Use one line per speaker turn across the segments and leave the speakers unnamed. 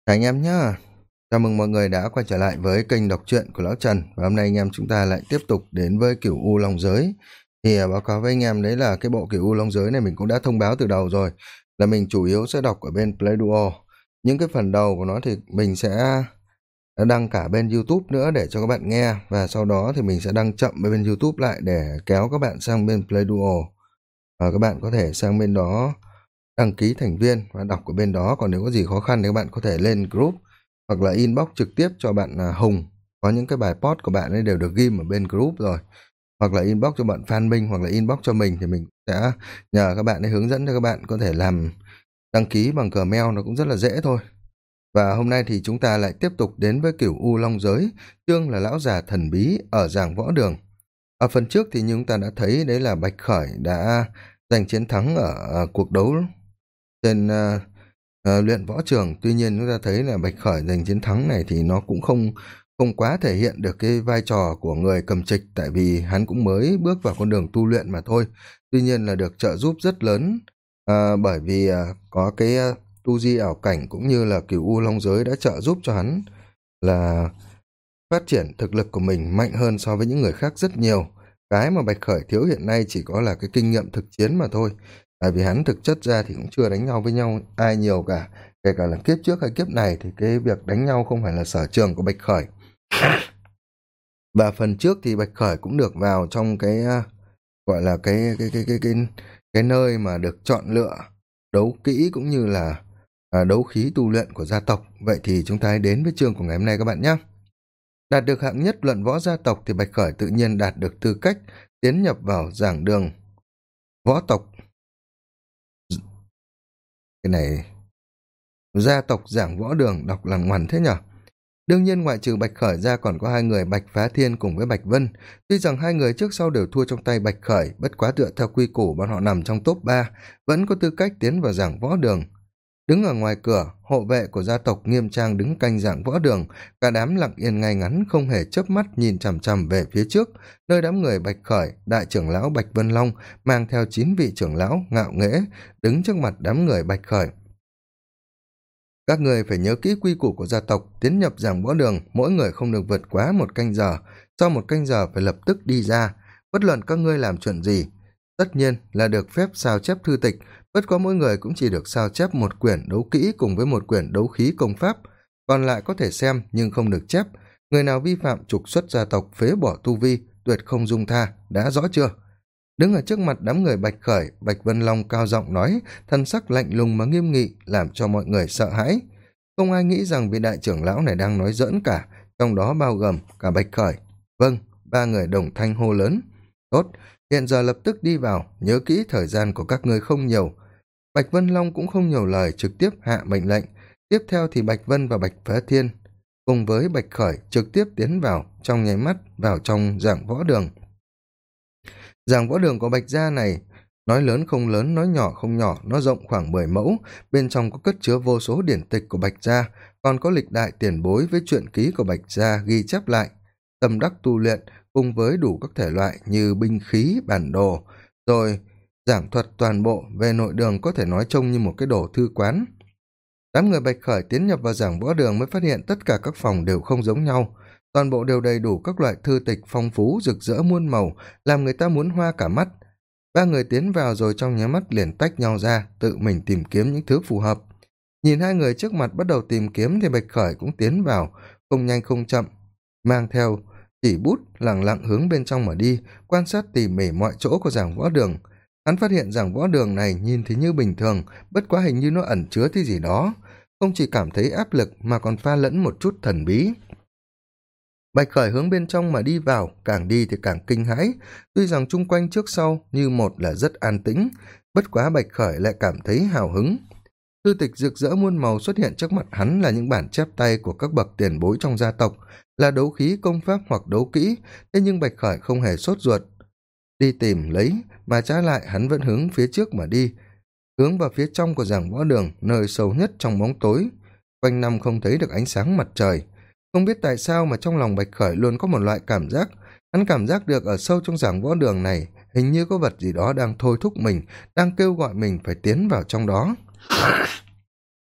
Chào anh em nhá. Chào mừng mọi người đã quay trở lại với kênh đọc truyện của Lão Trần. Và hôm nay anh em chúng ta lại tiếp tục đến với kiểu U Long Giới. Thì báo cáo với anh em đấy là cái bộ kiểu U Long Giới này mình cũng đã thông báo từ đầu rồi. Là mình chủ yếu sẽ đọc ở bên Playduo. Những cái phần đầu của nó thì mình sẽ đăng cả bên YouTube nữa để cho các bạn nghe. Và sau đó thì mình sẽ đăng chậm bên YouTube lại để kéo các bạn sang bên Playduo. Các bạn có thể sang bên đó đăng ký thành viên và đọc ở bên đó, còn nếu có gì khó khăn thì các bạn có thể lên group hoặc là inbox trực tiếp cho bạn Hùng. Có những cái bài post của bạn ấy đều được ghim ở bên group rồi, hoặc là inbox cho bạn Phan Minh hoặc là inbox cho mình thì mình sẽ nhờ các bạn ấy hướng dẫn cho các bạn có thể làm đăng ký bằng Gmail, nó cũng rất là dễ thôi. Và hôm nay thì chúng ta lại tiếp tục đến với kiểu U Long Giới, chương là lão già thần bí ở giảng võ đường. Ở phần trước thì như chúng ta đã thấy đấy là Bạch Khởi đã giành chiến thắng ở cuộc đấu trên luyện võ trường. Tuy nhiên chúng ta thấy là Bạch Khởi giành chiến thắng này thì nó cũng không không quá thể hiện được cái vai trò của người cầm trịch, tại vì hắn cũng mới bước vào con đường tu luyện mà thôi. Tuy nhiên là được trợ giúp rất lớn, bởi vì có cái tu di ảo cảnh cũng như là cửu U Long Giới đã trợ giúp cho hắn là phát triển thực lực của mình mạnh hơn so với những người khác rất nhiều. Cái mà Bạch Khởi thiếu hiện nay chỉ có là cái kinh nghiệm thực chiến mà thôi. Tại vì hắn thực chất ra thì cũng chưa đánh nhau với nhau ai nhiều cả. Kể cả là kiếp trước hay kiếp này thì cái việc đánh nhau không phải là sở trường của Bạch Khởi. Và phần trước thì Bạch Khởi cũng được vào trong cái gọi là cái nơi mà được chọn lựa đấu kỹ cũng như là đấu khí tu luyện của gia tộc. Vậy thì chúng ta hãy đến với chương của ngày hôm nay các bạn nhé. Đạt được hạng nhất luận võ gia tộc thì Bạch Khởi tự nhiên đạt được tư cách tiến nhập vào giảng đường võ tộc. Cái này gia tộc giảng võ đường đọc làm ngoằn thế nhở. Đương nhiên ngoại trừ Bạch Khởi ra còn có hai người Bạch Phá Thiên cùng với Bạch Vân. Tuy rằng hai người trước sau đều thua trong tay Bạch Khởi, bất quá tựa theo quy củ bọn họ nằm trong top 3, vẫn có tư cách tiến vào giảng võ đường. Đứng ở ngoài cửa, hộ vệ của gia tộc nghiêm trang đứng canh giảng võ đường, cả đám lặng yên ngay ngắn không hề chớp mắt nhìn chằm chằm về phía trước, nơi đám người Bạch Khởi, đại trưởng lão Bạch Vân Long mang theo 9 vị trưởng lão ngạo nghễ đứng trước mặt đám người Bạch Khởi. Các người phải nhớ kỹ quy củ của gia tộc, tiến nhập giảng võ đường, mỗi người không được vượt quá 1 canh giờ, sau 1 canh giờ phải lập tức đi ra, bất luận các ngươi làm chuyện gì. Tất nhiên là được phép sao chép thư tịch, bất quá mỗi người cũng chỉ được sao chép 1 quyển đấu kỹ cùng với 1 quyển đấu khí công pháp, còn lại có thể xem nhưng không được chép. Người nào vi phạm trục xuất gia tộc, phế bỏ tu vi, tuyệt không dung tha, đã rõ chưa? Đứng ở trước mặt đám người Bạch Khởi, Bạch Vân Long cao giọng nói, thân sắc lạnh lùng mà nghiêm nghị, làm cho mọi người sợ hãi. Không ai nghĩ rằng vị đại trưởng lão này đang nói giỡn cả, trong đó bao gồm cả Bạch Khởi. Vâng, 3 người đồng thanh hô lớn. Tốt, hiện giờ lập tức đi vào, nhớ kỹ thời gian của các ngươi không nhiều. Bạch Vân Long cũng không nhiều lời, trực tiếp hạ mệnh lệnh. Tiếp theo thì Bạch Vân và Bạch Phá Thiên cùng với Bạch Khởi trực tiếp tiến vào, trong nháy mắt vào trong giảng võ đường. Giảng võ đường của Bạch gia này, nói lớn không lớn, nói nhỏ không nhỏ, nó rộng khoảng 10 mẫu, bên trong có cất chứa vô số điển tịch của Bạch gia, còn có lịch đại tiền bối với truyện ký của Bạch gia ghi chép lại, tâm đắc tu luyện cùng với đủ các thể loại như binh khí, bản đồ, rồi giảng thuật toàn bộ về nội đường, có thể nói trông như một cái đồ thư quán. Đám người Bạch Khởi tiến nhập vào giảng võ đường mới phát hiện tất cả các phòng đều không giống nhau, toàn bộ đều đầy đủ các loại thư tịch phong phú rực rỡ muôn màu, làm người ta muốn hoa cả mắt. 3 người tiến vào rồi trong nháy mắt liền tách nhau ra, tự mình tìm kiếm những thứ phù hợp. Nhìn hai người trước mặt bắt đầu tìm kiếm thì Bạch Khởi cũng tiến vào, không nhanh không chậm, mang theo chỉ bút lẳng lặng hướng bên trong mà đi, quan sát tỉ mỉ mọi chỗ của giảng võ đường. Hắn phát hiện giảng võ đường này nhìn thì như bình thường, bất quá hình như nó ẩn chứa cái gì đó, không chỉ cảm thấy áp lực mà còn pha lẫn một chút thần bí. Bạch Khởi hướng bên trong mà đi vào, càng đi thì càng kinh hãi, tuy rằng chung quanh trước sau như một là rất an tĩnh, bất quá Bạch Khởi lại cảm thấy hào hứng. Thư tịch rực rỡ muôn màu xuất hiện trước mặt hắn là những bản chép tay của các bậc tiền bối trong gia tộc, là đấu khí công pháp hoặc đấu kỹ, thế nhưng Bạch Khởi không hề sốt ruột đi tìm lấy, mà trái lại hắn vẫn hướng phía trước mà đi, hướng vào phía trong của giảng võ đường, nơi sâu nhất trong bóng tối, quanh năm không thấy được ánh sáng mặt trời. Không biết tại sao mà trong lòng Bạch Khởi luôn có một loại cảm giác, hắn cảm giác được ở sâu trong giảng võ đường này hình như có vật gì đó đang thôi thúc mình, đang kêu gọi mình phải tiến vào trong đó.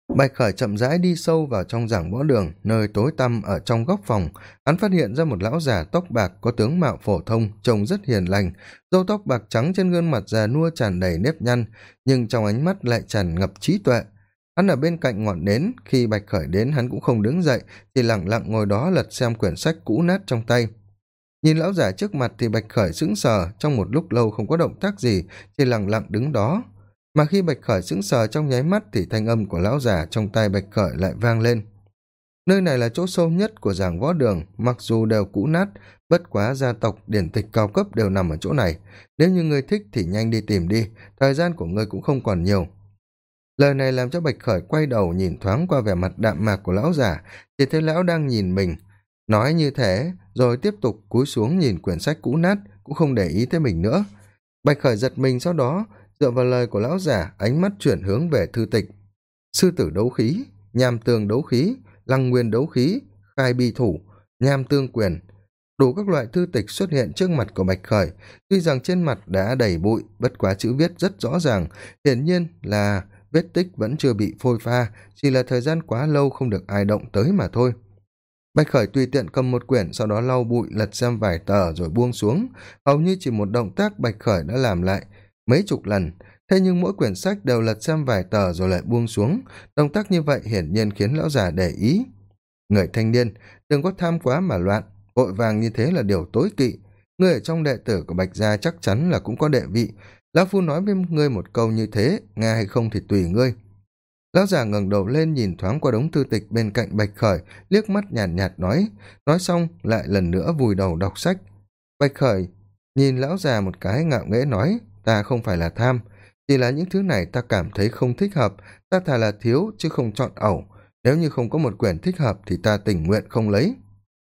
Bạch khởi chậm rãi đi sâu vào trong giảng võ đường, nơi tối tăm ở trong góc phòng. Hắn phát hiện ra một lão già tóc bạc có tướng mạo phổ thông, trông rất hiền lành, râu tóc bạc trắng trên gương mặt già nua tràn đầy nếp nhăn, nhưng trong ánh mắt lại tràn ngập trí tuệ. Hắn ở bên cạnh ngọn nến, khi Bạch khởi đến hắn cũng không đứng dậy, chỉ lẳng lặng ngồi đó lật xem quyển sách cũ nát trong tay. Nhìn lão già trước mặt thì Bạch khởi sững sờ, trong một lúc lâu không có động tác gì, chỉ lẳng lặng đứng đó. Mà khi Bạch khởi sững sờ trong nháy mắt thì thanh âm của lão già trong tay Bạch khởi lại vang lên. Nơi này là chỗ sâu nhất của giảng võ đường, mặc dù đều cũ nát, bất quá gia tộc điển tịch cao cấp đều nằm ở chỗ này. Nếu như ngươi thích thì nhanh đi tìm đi, thời gian của ngươi cũng không còn nhiều. Lời này làm cho Bạch khởi quay đầu nhìn thoáng qua vẻ mặt đạm mạc của lão già, chỉ thấy lão đang nhìn mình. Nói như thế, rồi tiếp tục cúi xuống nhìn quyển sách cũ nát, cũng không để ý tới mình nữa. Bạch khởi giật mình, sau đó dựa vào lời của lão già, ánh mắt chuyển hướng về thư tịch. Sư tử đấu khí, nham tương đấu khí, lăng nguyên đấu khí, khai bi thủ, nham tương quyền. Đủ các loại thư tịch xuất hiện trước mặt của Bạch khởi, tuy rằng trên mặt đã đầy bụi, bất quá chữ viết rất rõ ràng, hiển nhiên là vết tích vẫn chưa bị phôi pha, chỉ là thời gian quá lâu không được ai động tới mà thôi. Bạch khởi tùy tiện cầm một quyển, sau đó lau bụi lật xem vài tờ rồi buông xuống, hầu như chỉ một động tác Bạch khởi đã làm lại mấy chục lần. Thế nhưng mỗi quyển sách đều lật xem vài tờ rồi lại buông xuống, động tác như vậy hiển nhiên khiến lão già để ý. Người thanh niên, đừng có tham quá mà loạn, vội vàng như thế là điều tối kỵ. Ngươi ở trong đệ tử của Bạch gia chắc chắn là cũng có đệ vị, lão phu nói với ngươi một câu như thế, nghe hay không thì tùy ngươi. Lão già ngẩng đầu lên nhìn thoáng qua đống thư tịch bên cạnh Bạch khởi, liếc mắt nhàn nhạt nói xong lại lần nữa vùi đầu đọc sách. Bạch khởi nhìn lão già một cái, ngạo nghễ nói, ta không phải là tham, chỉ là những thứ này ta cảm thấy không thích hợp, ta thà là thiếu chứ không chọn ẩu, nếu như không có một quyển thích hợp thì ta tình nguyện không lấy.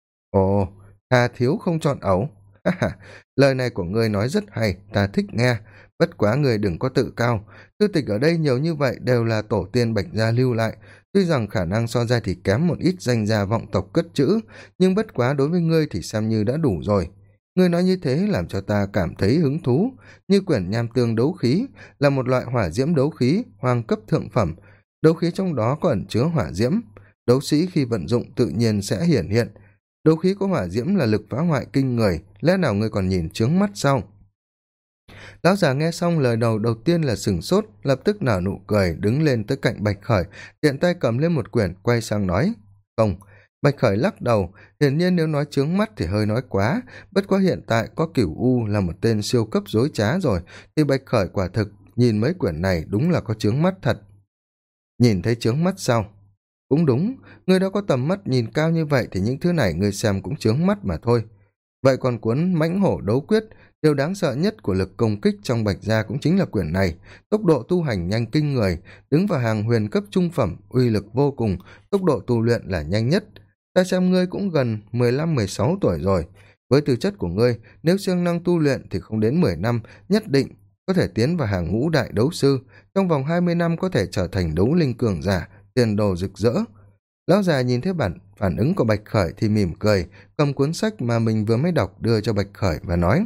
Ồ, thà thiếu không chọn ẩu, ha ha, lời này của ngươi nói rất hay, ta thích nghe, bất quá người đừng có tự cao, thư tịch ở đây nhiều như vậy đều là tổ tiên Bạch gia lưu lại, tuy rằng khả năng so ra thì kém một ít danh gia vọng tộc cất chữ, nhưng bất quá đối với ngươi thì xem như đã đủ rồi. Ngươi nói như thế làm cho ta cảm thấy hứng thú, như quyển nham tương đấu khí là một loại hỏa diễm đấu khí hoàng cấp thượng phẩm, đấu khí trong đó có ẩn chứa hỏa diễm, đấu sĩ khi vận dụng tự nhiên sẽ hiển hiện. Đấu khí có hỏa diễm là lực phá hoại kinh người, lẽ nào ngươi còn nhìn chướng mắt sao? Lão già nghe xong lời đầu tiên là sửng sốt, lập tức nở nụ cười, đứng lên tới cạnh Bạch khởi, tiện tay cầm lên một quyển, quay sang nói, không. Bạch khởi lắc đầu, hiển nhiên nếu nói chướng mắt thì hơi nói quá, bất quá hiện tại có Cửu U là một tên siêu cấp dối trá rồi, thì Bạch khởi quả thực nhìn mấy quyển này đúng là có chướng mắt thật. Nhìn thấy chướng mắt sao? Cũng đúng, ngươi đã có tầm mắt nhìn cao như vậy thì những thứ này ngươi xem cũng chướng mắt mà thôi. Vậy còn cuốn Mãnh Hổ Đấu Quyết, điều đáng sợ nhất của lực công kích trong Bạch gia cũng chính là quyển này, tốc độ tu hành nhanh kinh người, đứng vào hàng huyền cấp trung phẩm, uy lực vô cùng, tốc độ tu luyện là nhanh nhất. Ta xem ngươi cũng gần 15-16 tuổi rồi, với tư chất của ngươi, nếu siêng năng tu luyện thì không đến 10 năm, nhất định có thể tiến vào hàng ngũ đại đấu sư, trong vòng 20 năm có thể trở thành đấu linh cường giả, tiền đồ rực rỡ. Lão già nhìn thấy phản ứng của Bạch khởi thì mỉm cười, cầm cuốn sách mà mình vừa mới đọc đưa cho Bạch khởi và nói.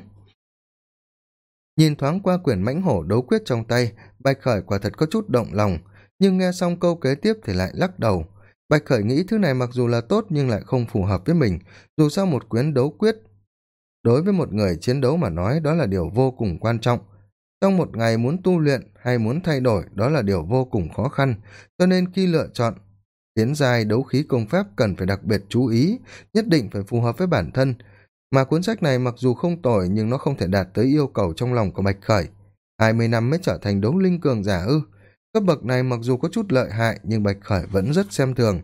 Nhìn thoáng qua quyển Mãnh Hổ Đấu Quyết trong tay, Bạch khởi quả thật có chút động lòng, nhưng nghe xong câu kế tiếp thì lại lắc đầu. Bạch khởi nghĩ thứ này mặc dù là tốt nhưng lại không phù hợp với mình, dù sao một quyển đấu quyết đối với một người chiến đấu mà nói đó là điều vô cùng quan trọng. Trong một ngày muốn tu luyện hay muốn thay đổi đó là điều vô cùng khó khăn, cho nên khi lựa chọn tiến giai đấu khí công pháp cần phải đặc biệt chú ý, nhất định phải phù hợp với bản thân. Mà cuốn sách này mặc dù không tồi nhưng nó không thể đạt tới yêu cầu trong lòng của Bạch khởi. 20 năm mới trở thành đấu linh cường giả ư? Cấp bậc này mặc dù có chút lợi hại nhưng Bạch khởi vẫn rất xem thường.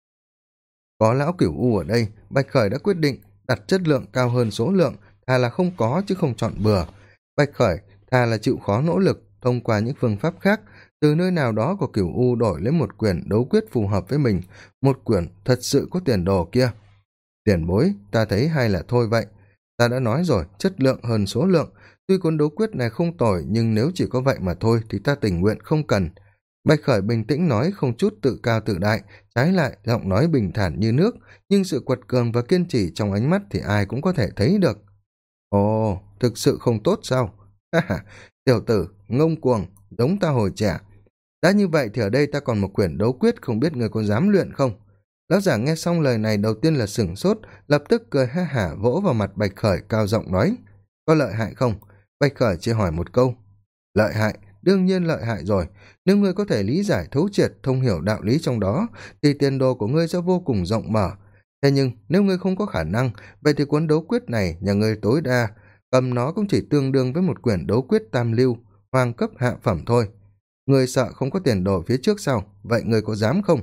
Có lão Cửu U ở đây, Bạch khởi đã quyết định đặt chất lượng cao hơn số lượng, thà là không có chứ không chọn bừa. Bạch khởi thà là chịu khó nỗ lực thông qua những phương pháp khác, từ nơi nào đó của Cửu U đổi lấy một quyển đấu quyết phù hợp với mình, một quyển thật sự có tiền đồ kia. Tiền bối, ta thấy hay là thôi vậy. Ta đã nói rồi, chất lượng hơn số lượng, tuy cuốn đấu quyết này không tồi nhưng nếu chỉ có vậy mà thôi thì ta tình nguyện không cần. Bạch khởi bình tĩnh nói, không chút tự cao tự đại, trái lại giọng nói bình thản như nước, nhưng sự quật cường và kiên trì trong ánh mắt thì ai cũng có thể thấy được. Ồ, thực sự không tốt sao? Ha ha, tiểu tử ngông cuồng giống ta hồi trẻ. đã như vậy thì ở đây ta còn một quyển đấu quyết, không biết người có dám luyện không? Lão giả nghe xong lời này đầu tiên là sửng sốt, lập tức cười ha hả vỗ vào mặt Bạch Khởi cao giọng nói: có lợi hại không? Bạch Khởi chỉ hỏi một câu. Lợi hại, đương nhiên lợi hại rồi. Nếu ngươi có thể lý giải thấu triệt, thông hiểu đạo lý trong đó, thì tiền đồ của ngươi sẽ vô cùng rộng mở. Thế nhưng nếu ngươi không có khả năng, vậy thì cuốn đấu quyết này nhà ngươi tối đa cầm nó cũng chỉ tương đương với một quyển đấu quyết tam lưu, hoàng cấp hạ phẩm thôi. Ngươi sợ không có tiền đồ phía trước sao? Vậy ngươi có dám không?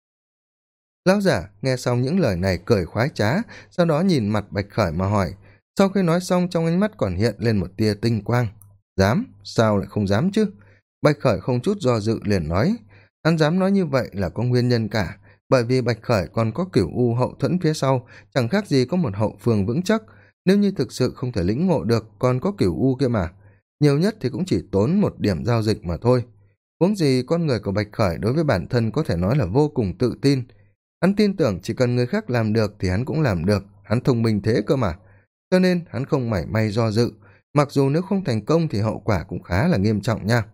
Lão giả nghe xong những lời này cười khoái trá, sau đó nhìn mặt Bạch Khởi mà hỏi. Sau khi nói xong, trong ánh mắt còn hiện lên một tia tinh quang. Dám? Sao lại không dám chứ? Bạch Khởi không chút do dự liền nói. Hắn dám nói như vậy là có nguyên nhân cả, bởi vì Bạch Khởi còn có Cửu U hậu thuẫn phía sau, chẳng khác gì có một hậu phương vững chắc. Nếu như thực sự không thể lĩnh ngộ được, còn có Cửu U kia mà, nhiều nhất thì cũng chỉ tốn một điểm giao dịch mà thôi. Huống gì con người của Bạch Khởi đối với bản thân có thể nói là vô cùng tự tin. Hắn tin tưởng chỉ cần người khác làm được thì hắn cũng làm được, hắn thông minh thế cơ mà. Cho nên hắn không mảy may do dự, mặc dù nếu không thành công thì hậu quả cũng khá là nghiêm trọng nha.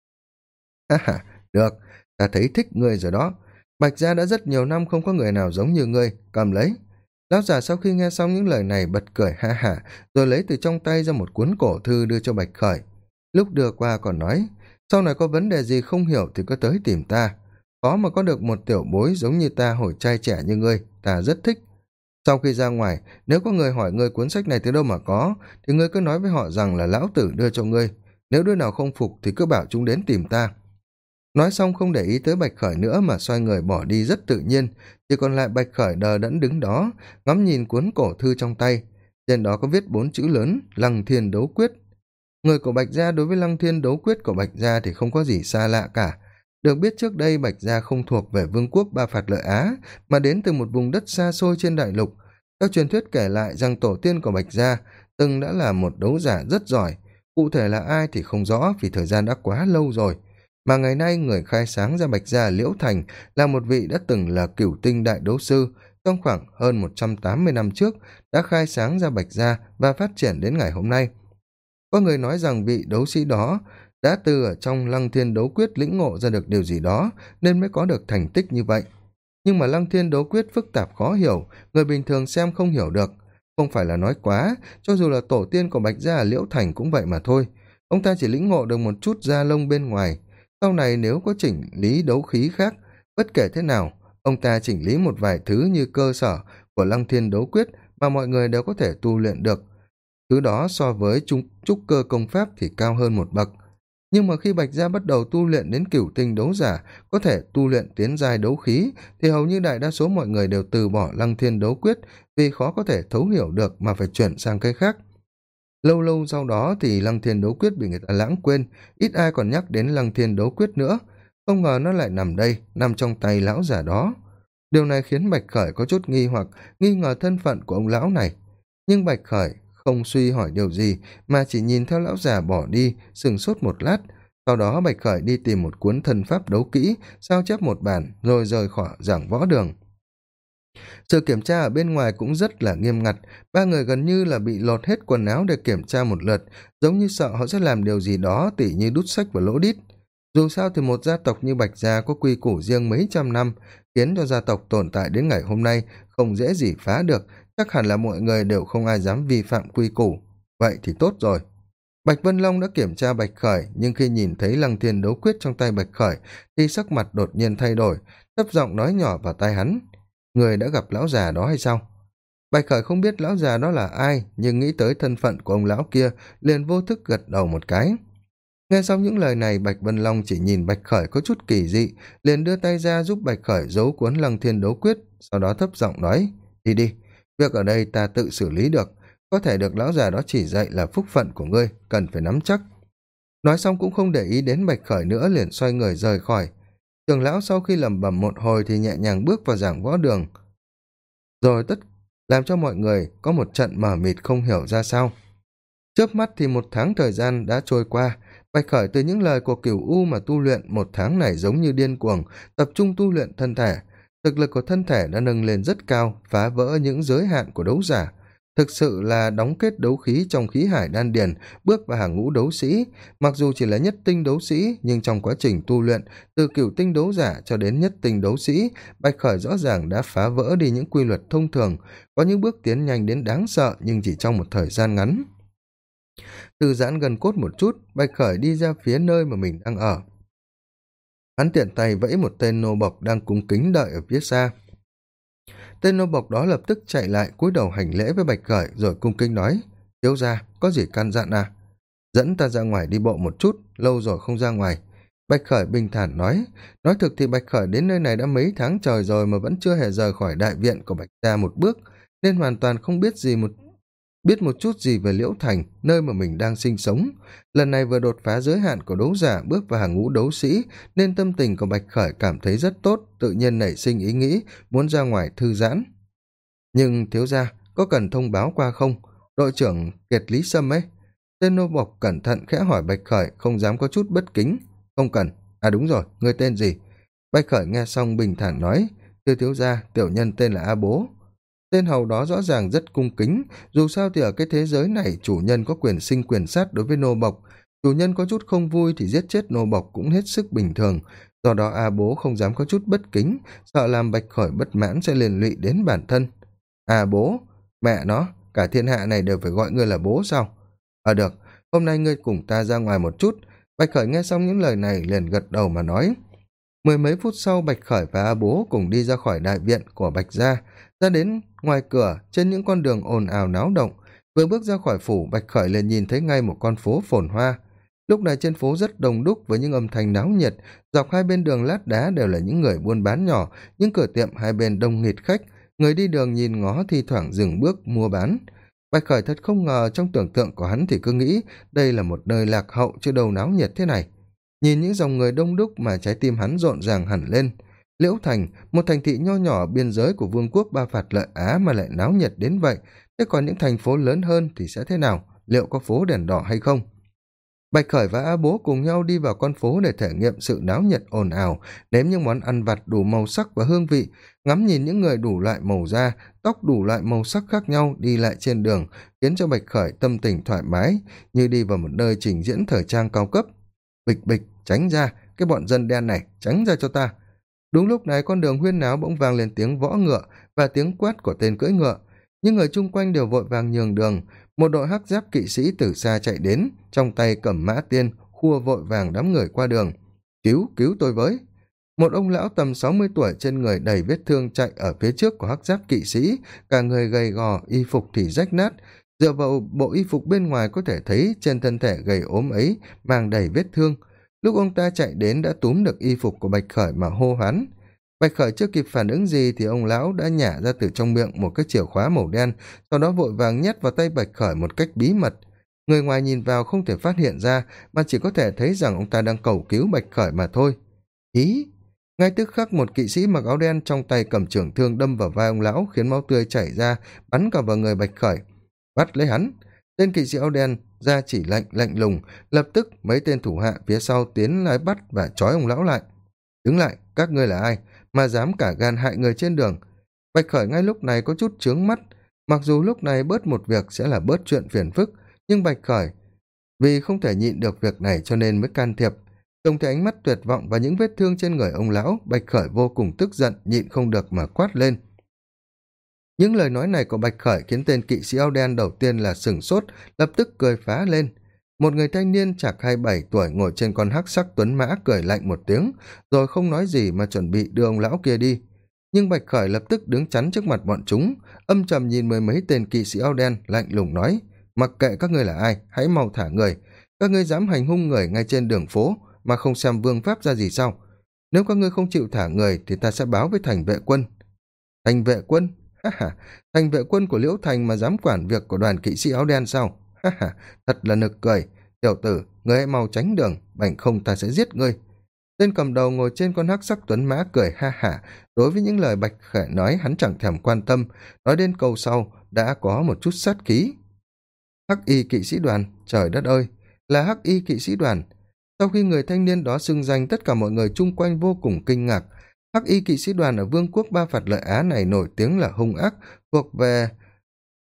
Ha ha, được, ta thấy thích ngươi rồi đó. Bạch gia đã rất nhiều năm không có người nào giống như ngươi, cầm lấy. Lão giả sau khi nghe xong những lời này bật cười ha hả, rồi lấy từ trong tay ra một cuốn cổ thư đưa cho Bạch Khởi. Lúc đưa qua còn nói, sau này có vấn đề gì không hiểu thì cứ tới tìm ta. Khó mà có được một tiểu bối giống như ta hồi trai trẻ như ngươi, ta rất thích. Sau khi ra ngoài, nếu có người hỏi ngươi cuốn sách này từ đâu mà có, thì ngươi cứ nói với họ rằng là lão tử đưa cho ngươi. Nếu đứa nào không phục thì cứ bảo chúng đến tìm ta. Nói xong không để ý tới Bạch Khởi nữa mà xoay người bỏ đi rất tự nhiên, chỉ còn lại Bạch Khởi đờ đẫn đứng đó, ngắm nhìn cuốn cổ thư trong tay. Trên đó có viết 4 chữ lớn, Lăng Thiên Đấu Quyết. Người của Bạch Gia đối với Lăng Thiên Đấu Quyết của Bạch Gia thì không có gì xa lạ cả. Được biết trước đây Bạch Gia không thuộc về vương quốc Ba Phạt Lợi Á, mà đến từ một vùng đất xa xôi trên đại lục. Các truyền thuyết kể lại rằng tổ tiên của Bạch Gia từng đã là một đấu giả rất giỏi, cụ thể là ai thì không rõ vì thời gian đã quá lâu rồi. Mà ngày nay người khai sáng ra Bạch Gia Liễu Thành là một vị đã từng là cửu tinh đại đấu sư, trong khoảng hơn 180 năm trước đã khai sáng ra Bạch Gia và phát triển đến ngày hôm nay. Có người nói rằng vị đấu sĩ đó đã từ ở trong Lăng Thiên Đấu Quyết lĩnh ngộ ra được điều gì đó nên mới có được thành tích như vậy. Nhưng mà Lăng Thiên Đấu Quyết phức tạp khó hiểu, người bình thường xem không hiểu được. Không phải là nói quá, cho dù là tổ tiên của Bạch Gia ở Liễu Thành cũng vậy mà thôi. Ông ta chỉ lĩnh ngộ được một chút da lông bên ngoài. Sau này nếu có chỉnh lý đấu khí khác, bất kể thế nào, ông ta chỉnh lý một vài thứ như cơ sở của Lăng Thiên Đấu Quyết mà mọi người đều có thể tu luyện được. Thứ đó so với trúc cơ công pháp thì cao hơn một bậc. Nhưng mà khi Bạch Gia bắt đầu tu luyện đến cửu tinh đấu giả, có thể tu luyện tiến giai đấu khí, thì hầu như đại đa số mọi người đều từ bỏ Lăng Thiên Đấu Quyết vì khó có thể thấu hiểu được mà phải chuyển sang cái khác. Lâu lâu sau đó thì Lăng Thiên Đấu Quyết bị người ta lãng quên, ít ai còn nhắc đến Lăng Thiên Đấu Quyết nữa. Không ngờ nó lại nằm đây, nằm trong tay lão giả đó. Điều này khiến Bạch Khởi có chút nghi hoặc, nghi ngờ thân phận của ông lão này. Nhưng Bạch Khởi không suy hỏi điều gì mà chỉ nhìn theo lão già bỏ đi, sửng sốt một lát. Sau đó Bạch Khởi đi tìm một cuốn thân pháp đấu kỹ, sao chép một bản rồi rời khỏi giảng võ đường. Sự kiểm tra ở bên ngoài cũng rất là nghiêm ngặt, ba người gần như là bị lột hết quần áo để kiểm tra một lượt, giống như sợ họ sẽ làm điều gì đó tỉ như đút sách vào lỗ đít. Dù sao thì một gia tộc như Bạch Gia có quy củ riêng mấy trăm năm, khiến cho gia tộc tồn tại đến ngày hôm nay không dễ gì phá được, chắc hẳn là mọi người đều không ai dám vi phạm quy củ. Vậy thì tốt rồi. Bạch Vân Long đã kiểm tra Bạch Khởi, nhưng khi nhìn thấy Lăng Thiên Đấu Quyết trong tay Bạch Khởi thì sắc mặt đột nhiên thay đổi, thấp giọng nói nhỏ vào tai hắn: người đã gặp lão già đó hay sao? Bạch Khởi không biết lão già đó là ai, nhưng nghĩ tới thân phận của ông lão kia liền vô thức gật đầu một cái. Nghe xong những lời này, Bạch Vân Long chỉ nhìn Bạch Khởi có chút kỳ dị, liền đưa tay ra giúp Bạch Khởi giấu cuốn Lăng Thiên Đấu Quyết, sau đó thấp giọng nói: đi đi, việc ở đây ta tự xử lý được, có thể được lão già đó chỉ dạy là phúc phận của ngươi, cần phải nắm chắc. Nói xong cũng không để ý đến Bạch Khởi nữa, liền xoay người rời khỏi. Trưởng lão sau khi lẩm bẩm một hồi thì nhẹ nhàng bước vào giảng võ đường, rồi làm cho mọi người có một trận mờ mịt không hiểu ra sao. Chớp mắt thì 1 tháng thời gian đã trôi qua. Bạch Khởi từ những lời của Cửu U mà tu luyện 1 tháng này giống như điên cuồng, tập trung tu luyện thân thể. Thực lực của thân thể đã nâng lên rất cao, phá vỡ những giới hạn của đấu giả. thực sự là đóng kết đấu khí trong khí hải đan điền, bước vào hàng ngũ đấu sĩ. Mặc dù chỉ là nhất tinh đấu sĩ, nhưng trong quá trình tu luyện, từ cửu tinh đấu giả cho đến nhất tinh đấu sĩ, Bạch Khởi rõ ràng đã phá vỡ đi những quy luật thông thường, có những bước tiến nhanh đến đáng sợ nhưng chỉ trong một thời gian ngắn. Thư giãn gần cốt một chút, Bạch Khởi đi ra phía nơi mà mình đang ở. Hắn tiện tay vẫy một tên nô bộc đang cung kính đợi ở phía xa. Tên nô bộc đó lập tức chạy lại cúi đầu hành lễ với Bạch Khởi rồi cung kính nói: thiếu gia, có gì căn dặn à? Dẫn ta ra ngoài đi bộ một chút, lâu rồi không ra ngoài. Bạch Khởi bình thản nói thực thì Bạch Khởi đến nơi này đã mấy tháng trời rồi mà vẫn chưa hề rời khỏi đại viện của Bạch gia một bước, nên hoàn toàn không biết một chút gì về Liễu Thành, nơi mà mình đang sinh sống. Lần này vừa đột phá giới hạn của đấu giả, bước vào hàng ngũ đấu sĩ, nên tâm tình của Bạch Khởi cảm thấy rất tốt, tự nhiên nảy sinh ý nghĩ muốn ra ngoài thư giãn. Nhưng thiếu gia, có cần thông báo qua không? Đội trưởng Kiệt Lý Sâm ấy. Tên nô bộc cẩn thận khẽ hỏi Bạch Khởi, không dám có chút bất kính. Không cần. À đúng rồi, ngươi tên gì? Bạch Khởi nghe xong bình thản nói: thưa thiếu gia, tiểu nhân tên là A Bố. Tên hầu đó rõ ràng rất cung kính, dù sao thì ở cái thế giới này chủ nhân có quyền sinh quyền sát đối với nô bộc, chủ nhân có chút không vui thì giết chết nô bộc cũng hết sức bình thường, do đó A Bố không dám có chút bất kính, sợ làm Bạch Khởi bất mãn sẽ liên lụy đến bản thân. A Bố, mẹ nó, cả thiên hạ này đều phải gọi ngươi là bố sao? Được, hôm nay ngươi cùng ta ra ngoài một chút. Bạch Khởi nghe xong những lời này liền gật đầu mà nói. Mười mấy phút sau, Bạch Khởi và A Bố cùng đi ra khỏi đại viện của Bạch gia, ra đến ngoài cửa, trên những con đường ồn ào náo động. Vừa bước ra khỏi phủ, Bạch Khởi liền nhìn thấy ngay một con phố phồn hoa. Lúc này trên phố rất đông đúc với những âm thanh náo nhiệt, dọc hai bên đường lát đá đều là những người buôn bán nhỏ, những cửa tiệm hai bên đông nghịt khách, người đi đường nhìn ngó thi thoảng dừng bước mua bán. Bạch Khởi thật không ngờ, trong tưởng tượng của hắn thì cứ nghĩ đây là một nơi lạc hậu chứ đâu náo nhiệt thế này. Nhìn những dòng người đông đúc mà trái tim hắn rộn ràng hẳn lên. Liễu Thành, một thành thị nho nhỏ biên giới của vương quốc Ba Phạt Lợi Á mà lại náo nhiệt đến vậy, thế còn những thành phố lớn hơn thì sẽ thế nào? Liệu có phố đèn đỏ hay không? Bạch Khởi và A Bố cùng nhau đi vào con phố để thể nghiệm sự náo nhiệt ồn ào, nếm những món ăn vặt đủ màu sắc và hương vị, ngắm nhìn những người đủ loại màu da, tóc đủ loại màu sắc khác nhau đi lại trên đường, khiến cho Bạch Khởi tâm tình thoải mái, như đi vào một nơi trình diễn thời trang cao cấp. Bịch bịch, tránh ra, cái bọn dân đen này, tránh ra cho ta. Đúng lúc này con đường huyên náo bỗng vang lên tiếng võ ngựa và tiếng quát của tên cưỡi ngựa. Những người chung quanh đều vội vàng nhường đường. Một đội hắc giáp kỵ sĩ từ xa chạy đến, trong tay cầm mã tiên, khua vội vàng đám người qua đường. Cứu tôi với! Một ông lão tầm 60 tuổi trên người đầy vết thương chạy ở phía trước của hắc giáp kỵ sĩ, cả người gầy gò, y phục thì rách nát. Dựa vào bộ y phục bên ngoài có thể thấy trên thân thể gầy ốm ấy mang đầy vết thương. Lúc ông ta chạy đến đã túm được y phục của Bạch Khởi mà hô hoán. Bạch Khởi chưa kịp phản ứng gì thì ông lão đã nhả ra từ trong miệng một cái chìa khóa màu đen, sau đó vội vàng nhét vào tay Bạch Khởi một cách bí mật. Người ngoài nhìn vào không thể phát hiện ra, mà chỉ có thể thấy rằng ông ta đang cầu cứu Bạch Khởi mà thôi. Ý! Ngay tức khắc một kỵ sĩ mặc áo đen trong tay cầm chưởng thương đâm vào vai ông lão, khiến máu tươi chảy ra, bắn cả vào người Bạch Khởi. Bắt lấy hắn! Tên kỵ sĩ áo đen ra chỉ lệnh lạnh lùng, lập tức mấy tên thủ hạ phía sau tiến来bắt và trói ông lão lại. Đứng lại, các ngươi là ai mà dám cả gan hại người trên đường? Bạch Khởi ngay lúc này có chút chướng mắt, mặc dù lúc này bớt một việc sẽ là bớt chuyện phiền phức, nhưng Bạch Khởi vì không thể nhịn được việc này cho nên mới can thiệp. Trông thấy ánh mắt tuyệt vọng và những vết thương trên người ông lão, Bạch Khởi vô cùng tức giận, nhịn không được mà quát lên. Những lời nói này của Bạch Khởi khiến tên kỵ sĩ áo đen đầu tiên là sửng sốt, lập tức cười phá lên. Một người thanh niên chạc 27 tuổi ngồi trên con hắc sắc tuấn mã cười lạnh một tiếng, rồi không nói gì mà chuẩn bị đưa ông lão kia đi. Nhưng Bạch Khởi lập tức đứng chắn trước mặt bọn chúng, âm trầm nhìn mười mấy tên kỵ sĩ áo đen, lạnh lùng nói: mặc kệ các ngươi là ai, hãy mau thả người. Các ngươi dám hành hung người ngay trên đường phố mà không xem vương pháp ra gì sao? Nếu các ngươi không chịu thả người thì ta sẽ báo với thành vệ quân. Thành vệ quân? Ha ha, thành vệ quân của Liễu Thành mà dám quản việc của đoàn kỵ sĩ áo đen sao? Ha ha, thật là nực cười. Tiểu tử, ngươi hãy mau tránh đường, bằng không ta sẽ giết ngươi. Tên cầm đầu ngồi trên con hắc sắc tuấn mã cười ha hả. Đối với những lời Bạch Khởi nói hắn chẳng thèm quan tâm, nói đến câu sau đã có một chút sát khí. Hắc y kỵ sĩ đoàn, trời đất ơi, là hắc y kỵ sĩ đoàn. Sau khi người thanh niên đó xưng danh, tất cả mọi người chung quanh vô cùng kinh ngạc. Hắc y kỵ sĩ đoàn ở vương quốc Ba Phạt Lợi Á này nổi tiếng là hung ác, thuộc về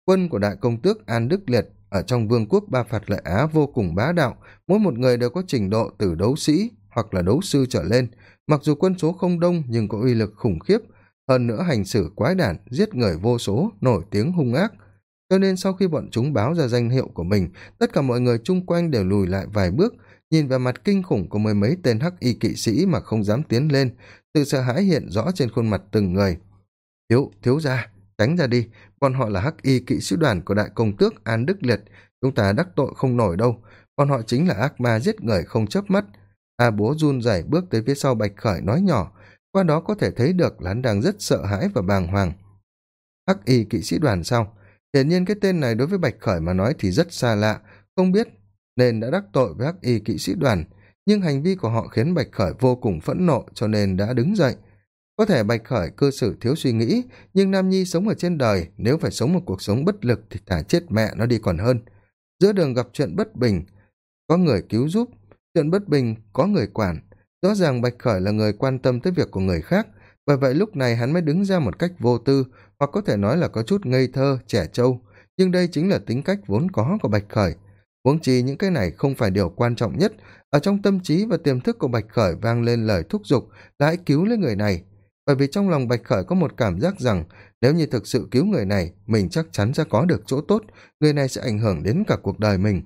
Quân của đại công tước An Đức Liệt ở trong vương quốc Ba Phạt Lợi Á vô cùng bá đạo, mỗi một người đều có trình độ từ đấu sĩ hoặc là đấu sư trở lên, mặc dù quân số không đông nhưng có uy lực khủng khiếp, hơn nữa hành xử quái đản, giết người vô số, nổi tiếng hung ác. Cho nên sau khi bọn chúng báo ra danh hiệu của mình, tất cả mọi người chung quanh đều lùi lại vài bước, nhìn vào mặt kinh khủng của mười mấy tên hắc y kỵ sĩ mà không dám tiến lên, sự sợ hãi hiện rõ trên khuôn mặt từng người. Thiếu gia, tránh ra đi, bọn họ là hắc y kỵ sĩ đoàn của đại công tước An Đức Liệt, chúng ta đắc tội không nổi đâu, bọn họ chính là ác ma giết người không chớp mắt. A Bố run rẩy bước tới phía sau Bạch Khởi nói nhỏ, qua đó có thể thấy được là hắn đang rất sợ hãi và bàng hoàng. Hắc y kỵ sĩ đoàn sao? Hiển nhiên cái tên này đối với Bạch Khởi mà nói thì rất xa lạ, không biết nên đã đắc tội với hắc y kỵ sĩ đoàn, nhưng hành vi của họ khiến Bạch Khởi vô cùng phẫn nộ cho nên đã đứng dậy. Có thể Bạch Khởi cơ sử thiếu suy nghĩ, nhưng nam nhi sống ở trên đời, nếu phải sống một cuộc sống bất lực thì thà chết mẹ nó đi còn hơn. Giữa đường gặp chuyện bất bình, có người cứu giúp, chuyện bất bình có người quản. Rõ ràng Bạch Khởi là người quan tâm tới việc của người khác, bởi vậy lúc này hắn mới đứng ra một cách vô tư, hoặc có thể nói là có chút ngây thơ, trẻ trâu, nhưng đây chính là tính cách vốn có của Bạch Khởi. Huống chi những cái này không phải điều quan trọng nhất, ở trong tâm trí và tiềm thức của Bạch Khởi vang lên lời thúc giục là hãy cứu lấy người này, bởi vì trong lòng Bạch Khởi có một cảm giác rằng nếu như thực sự cứu người này, mình chắc chắn sẽ có được chỗ tốt, người này sẽ ảnh hưởng đến cả cuộc đời mình.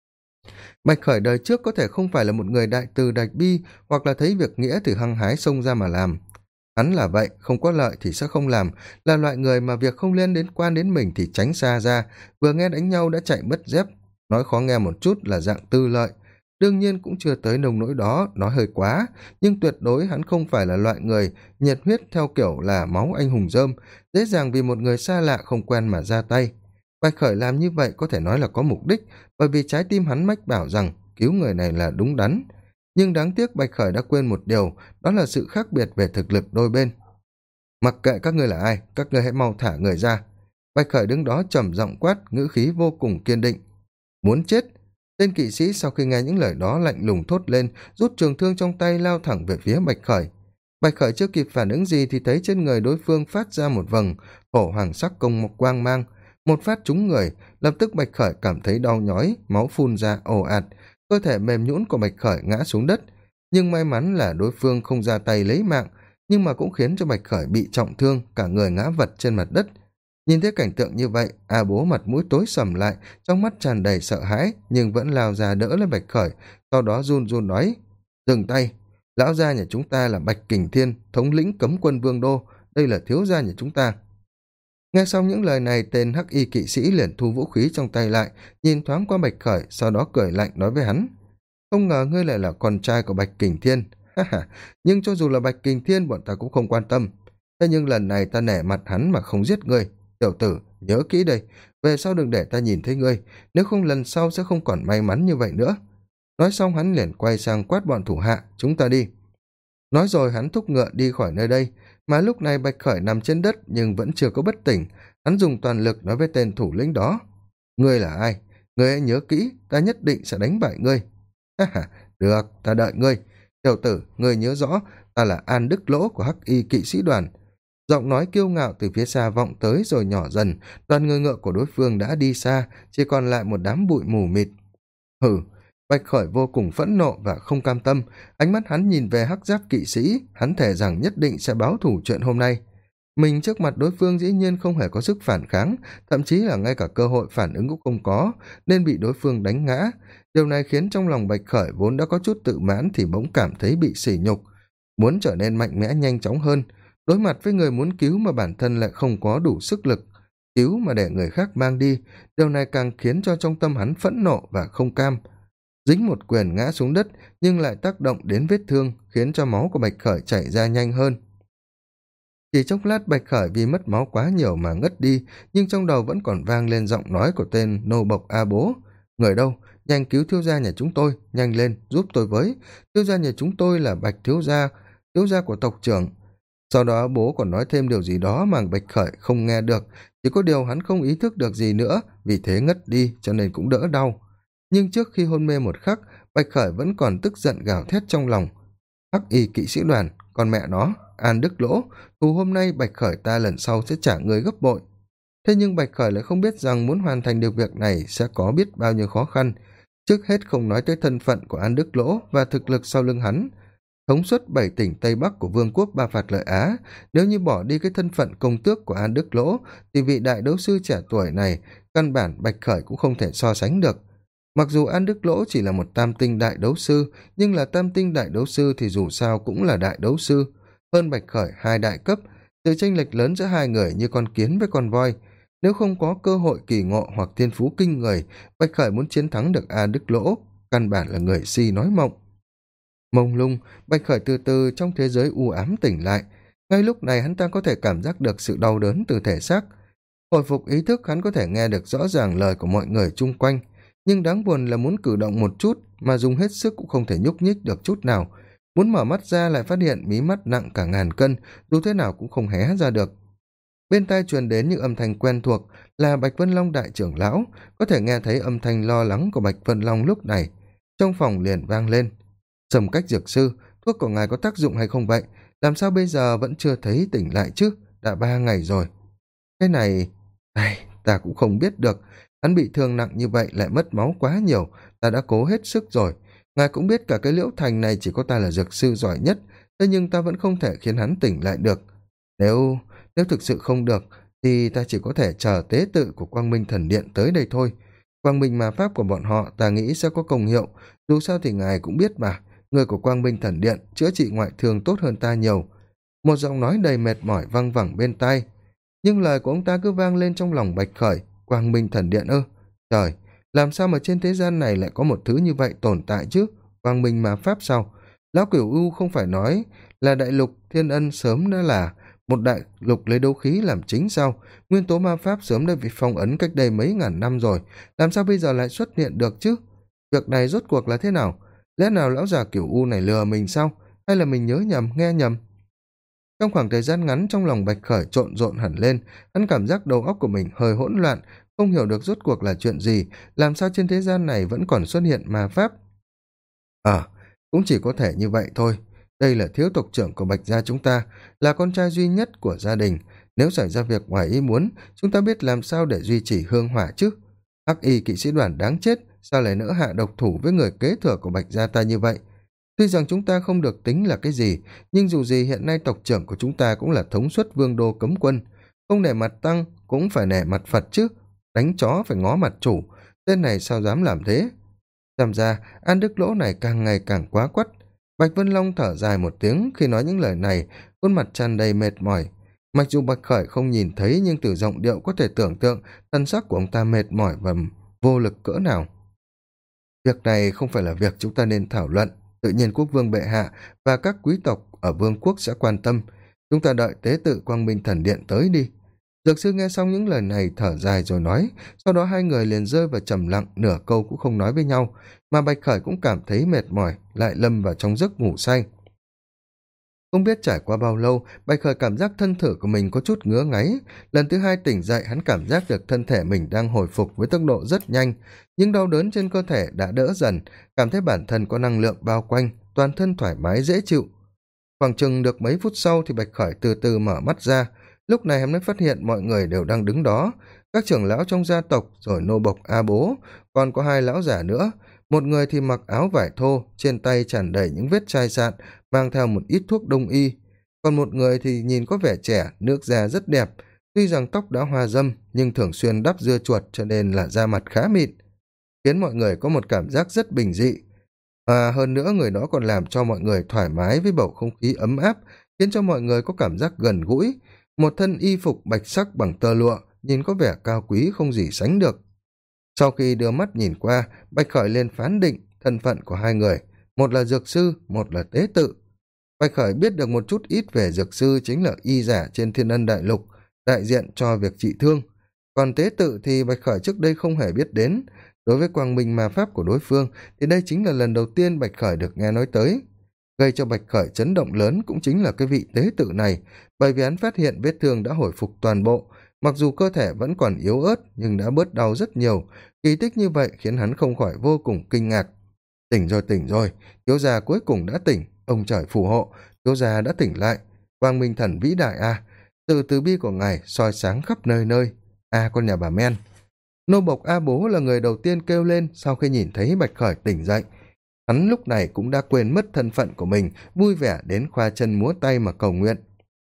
Bạch Khởi đời trước có thể không phải là một người đại từ đại bi, hoặc là thấy việc nghĩa thì hăng hái xông ra mà làm. Hắn là vậy, không có lợi thì sẽ không làm, là loại người mà việc không liên quan đến mình thì tránh xa ra, vừa nghe đánh nhau đã chạy mất dép, nói khó nghe một chút là dạng tư lợi. Đương nhiên cũng chưa tới nông nỗi đó, nói hơi quá, nhưng tuyệt đối hắn không phải là loại người nhiệt huyết theo kiểu là máu anh hùng rơm, dễ dàng vì một người xa lạ không quen mà ra tay. Bạch Khởi làm như vậy có thể nói là có mục đích, bởi vì trái tim hắn mách bảo rằng cứu người này là đúng đắn. Nhưng đáng tiếc Bạch Khởi đã quên một điều, đó là sự khác biệt về thực lực đôi bên. Mặc kệ các ngươi là ai, các ngươi hãy mau thả người ra. Bạch Khởi đứng đó trầm giọng quát, ngữ khí vô cùng kiên định. Muốn chết? Tên kỵ sĩ sau khi nghe những lời đó lạnh lùng thốt lên, rút trường thương trong tay lao thẳng về phía Bạch Khởi. Bạch Khởi chưa kịp phản ứng gì thì thấy trên người đối phương phát ra một vầng hổ hoàng sắc công mộc quang mang, một phát trúng người, lập tức Bạch Khởi cảm thấy đau nhói, máu phun ra ồ ạt, cơ thể mềm nhũn của Bạch Khởi ngã xuống đất. Nhưng may mắn là đối phương không ra tay lấy mạng, nhưng mà cũng khiến cho Bạch Khởi bị trọng thương, cả người ngã vật trên mặt đất. Nhìn thấy cảnh tượng như vậy, A Bố mặt mũi tối sầm lại, trong mắt tràn đầy sợ hãi, nhưng vẫn lao ra đỡ lấy Bạch Khởi, sau đó run run nói: dừng tay, lão gia nhà chúng ta là Bạch Kình Thiên, thống lĩnh cấm quân Vương Đô, đây là thiếu gia nhà chúng ta. Nghe xong những lời này, tên hắc y kỵ sĩ liền thu vũ khí trong tay lại, nhìn thoáng qua Bạch Khởi, sau đó cười lạnh nói với hắn: không ngờ ngươi lại là con trai của Bạch Kình Thiên, ha ha, nhưng cho dù là Bạch Kình Thiên bọn ta cũng không quan tâm, thế nhưng lần này ta nể mặt hắn mà không giết ngươi. Tiểu tử, nhớ kỹ đây, về sau đừng để ta nhìn thấy ngươi, nếu không lần sau sẽ không còn may mắn như vậy nữa. Nói xong hắn liền quay sang quát bọn thủ hạ: chúng ta đi. Nói rồi hắn thúc ngựa đi khỏi nơi đây, mà lúc này Bạch Khởi nằm trên đất nhưng vẫn chưa có bất tỉnh. Hắn dùng toàn lực nói với tên thủ lĩnh đó: ngươi là ai? Ngươi hãy nhớ kỹ, ta nhất định sẽ đánh bại ngươi. Ha ha, được, ta đợi ngươi. Tiểu tử, ngươi nhớ rõ, ta là An Đức Lỗ của hắc y kỵ sĩ đoàn. Giọng nói kiêu ngạo từ phía xa vọng tới rồi nhỏ dần, đoàn người ngựa của đối phương đã đi xa, chỉ còn lại một đám bụi mù mịt. Hừ. Bạch Khởi vô cùng phẫn nộ và không cam tâm, ánh mắt hắn nhìn về hắc giáp kỵ sĩ, hắn thề rằng nhất định sẽ báo thù chuyện hôm nay. Mình trước mặt đối phương dĩ nhiên không hề có sức phản kháng, thậm chí là ngay cả cơ hội phản ứng cũng không có, nên bị đối phương đánh ngã. Điều này khiến trong lòng Bạch Khởi vốn đã có chút tự mãn thì bỗng cảm thấy bị sỉ nhục, muốn trở nên mạnh mẽ nhanh chóng hơn. Đối mặt với người muốn cứu mà bản thân lại không có đủ sức lực, cứu mà để người khác mang đi, điều này càng khiến cho trong tâm hắn phẫn nộ và không cam. Dính một quyền ngã xuống đất nhưng lại tác động đến vết thương, khiến cho máu của Bạch Khởi chảy ra nhanh hơn. Chỉ chốc lát Bạch Khởi vì mất máu quá nhiều mà ngất đi, nhưng trong đầu vẫn còn vang lên giọng nói của tên nô bộc A Bố. Người đâu? Nhanh cứu thiếu gia nhà chúng tôi, nhanh lên, giúp tôi với. Thiếu gia nhà chúng tôi là Bạch thiếu gia của tộc trưởng. Sau đó bố còn nói thêm điều gì đó mà Bạch Khởi không nghe được, chỉ có điều hắn không ý thức được gì nữa, vì thế ngất đi cho nên cũng đỡ đau. Nhưng trước khi hôn mê một khắc, Bạch Khởi vẫn còn tức giận gào thét trong lòng. Hắc y kỵ sĩ đoàn, con mẹ nó, An Đức Lỗ, thù hôm nay Bạch Khởi ta lần sau sẽ trả người gấp bội. thế nhưng bạch khởi lại không biết rằng muốn hoàn thành được việc này sẽ có biết bao nhiêu khó khăn. Trước hết không nói tới thân phận của An Đức Lỗ và thực lực sau lưng hắn, thống suất 7 tỉnh Tây Bắc của Vương quốc Ba Phạt Lợi Á, nếu như bỏ đi cái thân phận công tước của An Đức Lỗ, thì vị đại đấu sư trẻ tuổi này, căn bản Bạch Khởi cũng không thể so sánh được. Mặc dù An Đức Lỗ chỉ là một tam tinh đại đấu sư, nhưng là tam tinh đại đấu sư thì dù sao cũng là đại đấu sư, hơn Bạch Khởi 2 đại cấp, sự chênh lệch lớn giữa hai người như con kiến với con voi. Nếu không có cơ hội kỳ ngộ hoặc thiên phú kinh người, Bạch Khởi muốn chiến thắng được An Đức Lỗ, căn bản là người si nói mộng. Mông lung, Bạch Khởi từ từ trong thế giới u ám tỉnh lại. Ngay lúc này hắn ta có thể cảm giác được sự đau đớn từ thể xác. Hồi phục ý thức, hắn có thể nghe được rõ ràng lời của mọi người chung quanh, nhưng đáng buồn là muốn cử động một chút mà dùng hết sức cũng không thể nhúc nhích được chút nào. Muốn mở mắt ra lại phát hiện mí mắt nặng cả ngàn cân, dù thế nào cũng không hé ra được. Bên tai truyền đến những âm thanh quen thuộc là Bạch Vân Long đại trưởng lão, có thể nghe thấy âm thanh lo lắng của Bạch Vân Long lúc này. Trong phòng liền vang lên: Sầm Cách dược sư, thuốc của ngài có tác dụng hay không vậy? Làm sao bây giờ vẫn chưa thấy tỉnh lại chứ? Đã 3 ngày rồi. Cái này... ta cũng không biết được. Hắn bị thương nặng như vậy lại mất máu quá nhiều. Ta đã cố hết sức rồi. Ngài cũng biết cả cái Liễu Thành này chỉ có ta là dược sư giỏi nhất. Thế nhưng ta vẫn không thể khiến hắn tỉnh lại được. Nếu thực sự không được, thì ta chỉ có thể chờ tế tự của Quang Minh Thần Điện tới đây thôi. Quang Minh ma pháp của bọn họ ta nghĩ sẽ có công hiệu. Dù sao thì ngài cũng biết mà, người của Quang Minh Thần Điện chữa trị ngoại thương tốt hơn ta nhiều. Một giọng nói đầy mệt mỏi văng vẳng bên tai, nhưng lời của ông ta cứ vang lên trong lòng Bạch Khởi. Quang Minh Thần Điện ư? Trời, làm sao mà trên thế gian này lại có một thứ như vậy tồn tại chứ? Quang Minh ma pháp sao? Lão Cửu U không phải nói là đại lục Thiên Ân sớm đã là một đại lục lấy đấu khí làm chính sao? Nguyên tố ma pháp sớm đã bị phong ấn cách đây mấy ngàn năm rồi, làm sao bây giờ lại xuất hiện được chứ? Việc này rốt cuộc là thế nào? Lẽ nào lão già Cửu U này lừa mình sao? Hay là mình nhớ nhầm, nghe nhầm? Trong khoảng thời gian ngắn, trong lòng Bạch Khởi trộn rộn hẳn lên, hắn cảm giác đầu óc của mình hơi hỗn loạn, không hiểu được rốt cuộc là chuyện gì, làm sao trên thế gian này vẫn còn xuất hiện ma pháp. Cũng chỉ có thể như vậy thôi. Đây là thiếu tộc trưởng của Bạch gia chúng ta, là con trai duy nhất của gia đình. Nếu xảy ra việc ngoài ý muốn, chúng ta biết làm sao để duy trì hương hỏa chứ? Hắc y kỵ sĩ đoàn đáng chết, sao lại nỡ hạ độc thủ với người kế thừa của Bạch gia ta như vậy? Tuy rằng chúng ta không được tính là cái gì, nhưng dù gì hiện nay tộc trưởng của chúng ta cũng là thống suất vương đô cấm quân. Không nể mặt tăng, cũng phải nể mặt Phật chứ. Đánh chó phải ngó mặt chủ, tên này sao dám làm thế? Xem ra, An Đức Lỗ này càng ngày càng quá quắt. Bạch Vân Long thở dài một tiếng khi nói những lời này, khuôn mặt tràn đầy mệt mỏi. Mặc dù Bạch Khởi không nhìn thấy, nhưng từ giọng điệu có thể tưởng tượng thân sắc của ông ta mệt mỏi và vô lực cỡ nào. Việc này không phải là việc chúng ta nên thảo luận. Tự nhiên quốc vương bệ hạ và các quý tộc ở vương quốc sẽ quan tâm. Chúng ta đợi tế tự Quang Minh Thần Điện tới đi. Dược sư nghe xong những lời này thở dài rồi nói, sau đó hai người liền rơi vào trầm lặng, nửa câu cũng không nói với nhau, mà Bạch Khởi cũng cảm thấy mệt mỏi, lại lâm vào trong giấc ngủ say. Không biết trải qua bao lâu, Bạch Khởi cảm giác thân thể của mình có chút ngứa ngáy. Lần thứ 2 tỉnh dậy, hắn cảm giác được thân thể mình đang hồi phục với tốc độ rất nhanh, nhưng đau đớn trên cơ thể đã đỡ dần, cảm thấy bản thân có năng lượng bao quanh, toàn thân thoải mái dễ chịu. Khoảng chừng được mấy phút sau thì Bạch Khởi từ từ mở mắt ra. Lúc này hắn mới phát hiện mọi người đều đang đứng đó, các trưởng lão trong gia tộc, rồi nô bộc A Bố, còn có 2 lão giả nữa. Một người thì mặc áo vải thô, trên tay tràn đầy những vết chai sạn, mang theo một ít thuốc đông y. Còn một người thì nhìn có vẻ trẻ, nước da rất đẹp, tuy rằng tóc đã hoa râm nhưng thường xuyên đắp dưa chuột cho nên là da mặt khá mịn, khiến mọi người có một cảm giác rất bình dị. Hơn nữa người đó còn làm cho mọi người thoải mái với bầu không khí ấm áp, khiến cho mọi người có cảm giác gần gũi. Một thân y phục bạch sắc bằng tơ lụa, nhìn có vẻ cao quý không gì sánh được. Sau khi đưa mắt nhìn qua, Bạch Khởi liền phán định thân phận của 2 người, một là dược sư, một là tế tự. Bạch Khởi biết được một chút ít về dược sư, chính là y giả trên Thiên Ân Đại Lục, đại diện cho việc trị thương. Còn tế tự thì Bạch Khởi trước đây không hề biết đến. Đối với quang minh ma pháp của đối phương thì đây chính là lần đầu tiên Bạch Khởi được nghe nói tới. Gây cho Bạch Khởi chấn động lớn cũng chính là cái vị tế tự này, bởi vì hắn phát hiện vết thương đã hồi phục toàn bộ, mặc dù cơ thể vẫn còn yếu ớt nhưng đã bớt đau rất nhiều. Kỳ tích như vậy khiến hắn không khỏi vô cùng kinh ngạc. Tỉnh rồi, thiếu gia cuối cùng đã tỉnh, ông trời phù hộ, thiếu gia đã tỉnh lại. Quang Minh Thần vĩ đại à, từ từ bi của ngài soi sáng khắp nơi nơi. À, con nhà bà Men. Nô bộc A Bố là người đầu tiên kêu lên sau khi nhìn thấy Bạch Khởi tỉnh dậy. Hắn lúc này cũng đã quên mất thân phận của mình, vui vẻ đến khoa chân múa tay mà cầu nguyện.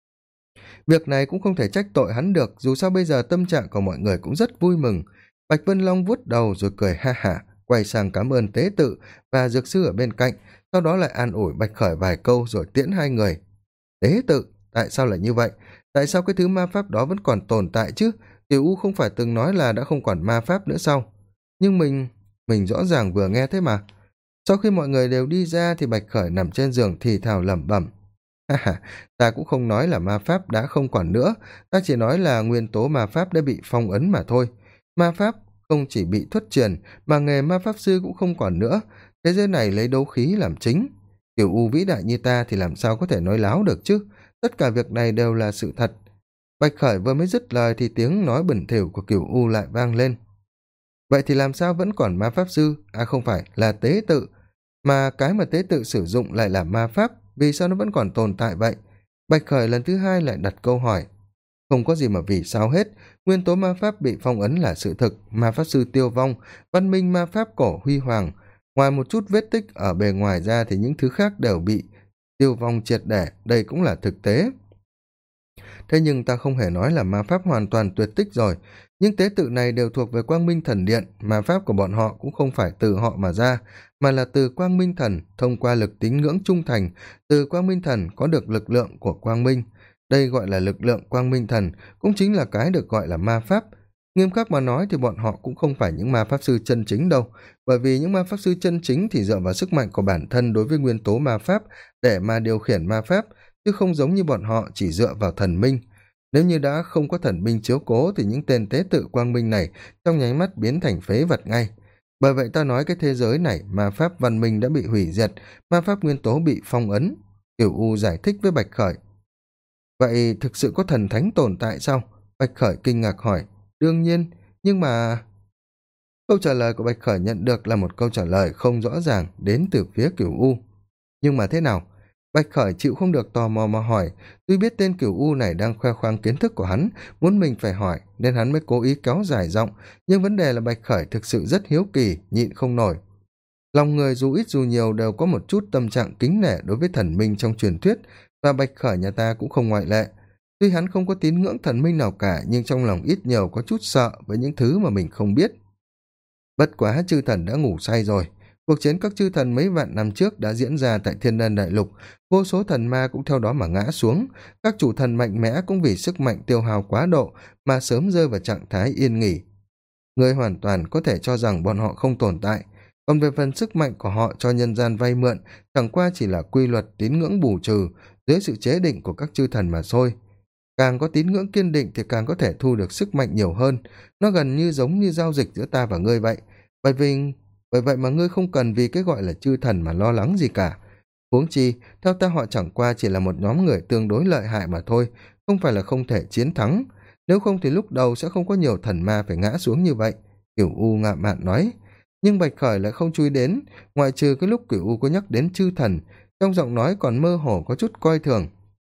Việc này cũng không thể trách tội hắn được, dù sao bây giờ tâm trạng của mọi người cũng rất vui mừng. Bạch Vân Long vuốt đầu rồi cười ha hả, quay sang cảm ơn tế tự và dược sư ở bên cạnh, sau đó lại an ủi Bạch Khởi vài câu rồi tiễn hai người. Tế tự, tại sao lại như vậy? Tại sao cái thứ ma pháp đó vẫn còn tồn tại chứ? Tiểu U không phải từng nói là đã không còn ma pháp nữa sao? Nhưng mình rõ ràng vừa nghe thế mà. Sau khi mọi người đều đi ra thì Bạch Khởi nằm trên giường thì thào lẩm bẩm. Ha ha, ta cũng không nói là ma pháp đã không còn nữa, ta chỉ nói là nguyên tố ma pháp đã bị phong ấn mà thôi. Ma pháp không chỉ bị thất truyền, mà nghề ma pháp sư cũng không còn nữa. Thế giới này lấy đấu khí làm chính. Tiểu U vĩ đại như ta thì làm sao có thể nói láo được chứ? Tất cả việc này đều là sự thật. Bạch Khởi vừa mới dứt lời thì tiếng nói bẩn thỉu của Cửu U lại vang lên. Vậy thì làm sao vẫn còn ma pháp sư, à không phải, là tế tự, mà cái mà tế tự sử dụng lại là ma pháp, vì sao nó vẫn còn tồn tại vậy? Bạch Khởi lần thứ hai lại đặt câu hỏi. Không có gì mà vì sao hết, nguyên tố ma pháp bị phong ấn là sự thực, ma pháp sư tiêu vong, văn minh ma pháp cổ huy hoàng. Ngoài một chút vết tích ở bề ngoài ra thì những thứ khác đều bị tiêu vong triệt để, đây cũng là thực tế. Thế nhưng ta không hề nói là ma pháp hoàn toàn tuyệt tích rồi. Những tế tự này đều thuộc về Quang Minh Thần Điện, ma pháp của bọn họ cũng không phải từ họ mà ra, mà là từ Quang Minh Thần, thông qua lực tín ngưỡng trung thành, từ Quang Minh Thần có được lực lượng của Quang Minh. Đây gọi là lực lượng Quang Minh Thần, cũng chính là cái được gọi là ma pháp. Nghiêm khắc mà nói thì bọn họ cũng không phải những ma pháp sư chân chính đâu, bởi vì những ma pháp sư chân chính thì dựa vào sức mạnh của bản thân đối với nguyên tố ma pháp để mà điều khiển ma pháp, chứ không giống như bọn họ chỉ dựa vào thần minh. Nếu như đã không có thần minh chiếu cố thì những tên tế tự quang minh này trong nháy mắt biến thành phế vật ngay. Bởi vậy ta nói cái thế giới này ma pháp văn minh đã bị hủy diệt, ma pháp nguyên tố bị phong ấn. Cửu U giải thích với Bạch Khởi. Vậy thực sự có thần thánh tồn tại sao? Bạch Khởi kinh ngạc hỏi. Đương nhiên, nhưng mà... Câu trả lời của Bạch Khởi nhận được là một câu trả lời không rõ ràng đến từ phía Cửu U. Nhưng mà thế nào? Bạch Khởi chịu không được tò mò mà hỏi, tuy biết tên Cửu U này đang khoe khoang kiến thức của hắn, muốn mình phải hỏi, nên hắn mới cố ý kéo dài giọng, nhưng vấn đề là Bạch Khởi thực sự rất hiếu kỳ, nhịn không nổi. Lòng người dù ít dù nhiều đều có một chút tâm trạng kính nể đối với thần minh trong truyền thuyết, và Bạch Khởi nhà ta cũng không ngoại lệ. Tuy hắn không có tín ngưỡng thần minh nào cả, nhưng trong lòng ít nhiều có chút sợ với những thứ mà mình không biết. Bất quá chư thần đã ngủ say rồi. Cuộc chiến các chư thần mấy vạn năm trước đã diễn ra tại Thiên Ân Đại Lục, vô số thần ma cũng theo đó mà ngã xuống, các chủ thần mạnh mẽ cũng vì sức mạnh tiêu hao quá độ mà sớm rơi vào trạng thái yên nghỉ. Người hoàn toàn có thể cho rằng bọn họ không tồn tại, còn về phần sức mạnh của họ cho nhân gian vay mượn chẳng qua chỉ là quy luật tín ngưỡng bù trừ dưới sự chế định của các chư thần mà thôi. Càng có tín ngưỡng kiên định thì càng có thể thu được sức mạnh nhiều hơn, nó gần như giống như giao dịch giữa ta và ngươi vậy. Bởi vậy mà ngươi không cần vì cái gọi là chư thần mà lo lắng gì cả. Huống chi, theo ta họ chẳng qua chỉ là một nhóm người tương đối lợi hại mà thôi, không phải là không thể chiến thắng. Nếu không thì lúc đầu sẽ không có nhiều thần ma phải ngã xuống như vậy. Cửu U ngạo mạn nói. Nhưng Bạch Khởi lại không chú ý đến, ngoại trừ cái lúc Cửu U có nhắc đến chư thần, trong giọng nói còn mơ hồ có chút coi thường.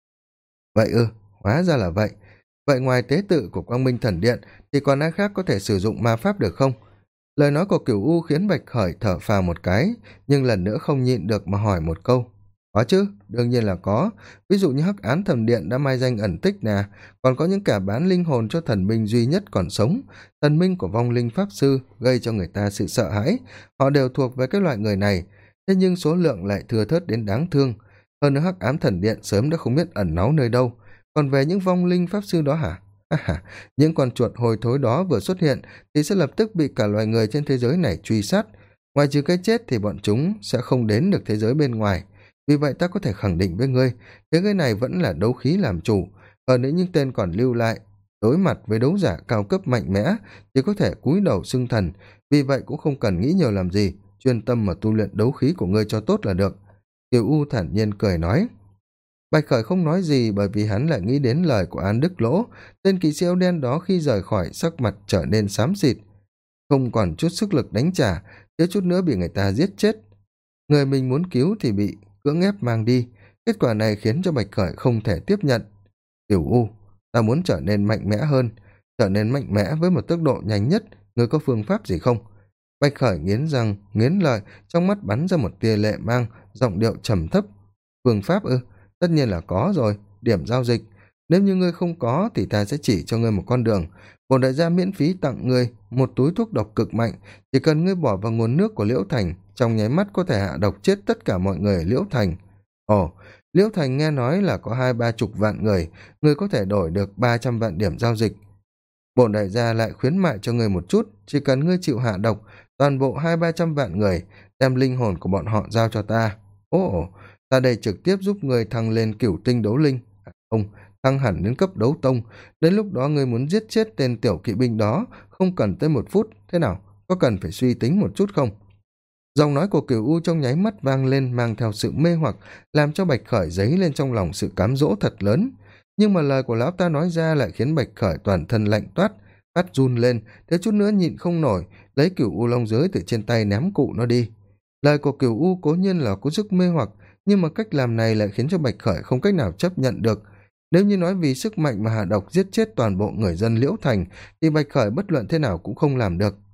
Vậy hóa ra là vậy. Vậy ngoài tế tự của Quang Minh Thần Điện thì còn ai khác có thể sử dụng ma pháp được không? Lời nói của Cửu U khiến Bạch Khởi thở phào một cái, nhưng lần nữa không nhịn được mà hỏi một câu. Có chứ, đương nhiên là có. Ví dụ như Hắc Án Thần Điện đã mai danh ẩn tích nè, còn có những kẻ bán linh hồn cho thần minh duy nhất còn sống, thần minh của vong linh pháp sư gây cho người ta sự sợ hãi. Họ đều thuộc về cái loại người này, thế nhưng số lượng lại thưa thớt đến đáng thương. Hơn nữa Hắc Ám Thần Điện sớm đã không biết ẩn náu nơi đâu. Còn về những vong linh pháp sư đó hả? Những con chuột hồi thối đó vừa xuất hiện thì sẽ lập tức bị cả loài người trên thế giới này truy sát. Ngoài trừ cái chết thì bọn chúng sẽ không đến được thế giới bên ngoài. Vì vậy ta có thể khẳng định với ngươi, thế giới này vẫn là đấu khí làm chủ. Ở nữa những tên còn lưu lại, đối mặt với đấu giả cao cấp mạnh mẽ thì có thể cúi đầu xưng thần. Vì vậy cũng không cần nghĩ nhiều làm gì, chuyên tâm mà tu luyện đấu khí của ngươi cho tốt là được. Kiều U thản nhiên cười nói. Bạch Khởi không nói gì bởi vì hắn lại nghĩ đến lời của An Đức Lỗ, tên kỵ sĩ áo đen đó khi rời khỏi sắc mặt trở nên xám xịt. Không còn chút sức lực đánh trả, thiếu chút nữa bị người ta giết chết. Người mình muốn cứu thì bị cưỡng ép mang đi, kết quả này khiến cho Bạch Khởi không thể tiếp nhận. Tiểu U, ta muốn trở nên mạnh mẽ hơn, trở nên mạnh mẽ với một tốc độ nhanh nhất, ngươi có phương pháp gì không? Bạch khởi nghiến răng nghiến lợi, trong mắt bắn ra một tia lệ mang, giọng điệu trầm thấp. Phương pháp ư? Tất nhiên là có rồi. Điểm giao dịch, nếu như ngươi không có thì ta sẽ chỉ cho ngươi một con đường. Bổn đại gia miễn phí tặng ngươi một túi thuốc độc cực mạnh, chỉ cần ngươi bỏ vào nguồn nước của Liễu Thành, trong nháy mắt có thể hạ độc chết tất cả mọi người ở Liễu Thành. Ồ, Liễu Thành nghe nói là có 20-30 vạn người, ngươi có thể đổi được 300 vạn điểm giao dịch. Bổn đại gia lại khuyến mại cho ngươi một chút, chỉ cần ngươi chịu hạ độc toàn bộ 200-300 vạn người, đem linh hồn của bọn họ giao cho ta. Ồ, ta đây trực tiếp giúp ngươi thăng lên cửu tinh đấu linh. Không, thăng hẳn đến cấp đấu tông. Đến lúc đó ngươi muốn giết chết tên tiểu kỵ binh đó không cần tới 1 phút. Thế nào, có cần phải suy tính một chút không? Giọng nói của Cửu U trong nháy mắt vang lên, mang theo sự mê hoặc, làm cho Bạch Khởi dấy lên trong lòng sự cám dỗ thật lớn. Nhưng mà lời của lão ta nói ra lại khiến Bạch Khởi toàn thân lạnh toát, phát run lên, thiếu chút nữa nhịn không nổi, lấy Cửu U long giới từ trên tay ném cụ nó đi. Lời của Cửu U cố nhiên là có sức mê hoặc, nhưng mà cách làm này lại khiến cho Bạch Khởi không cách nào chấp nhận được. Nếu như nói vì sức mạnh mà hạ độc giết chết toàn bộ người dân Liễu Thành, thì Bạch Khởi bất luận thế nào cũng không làm được.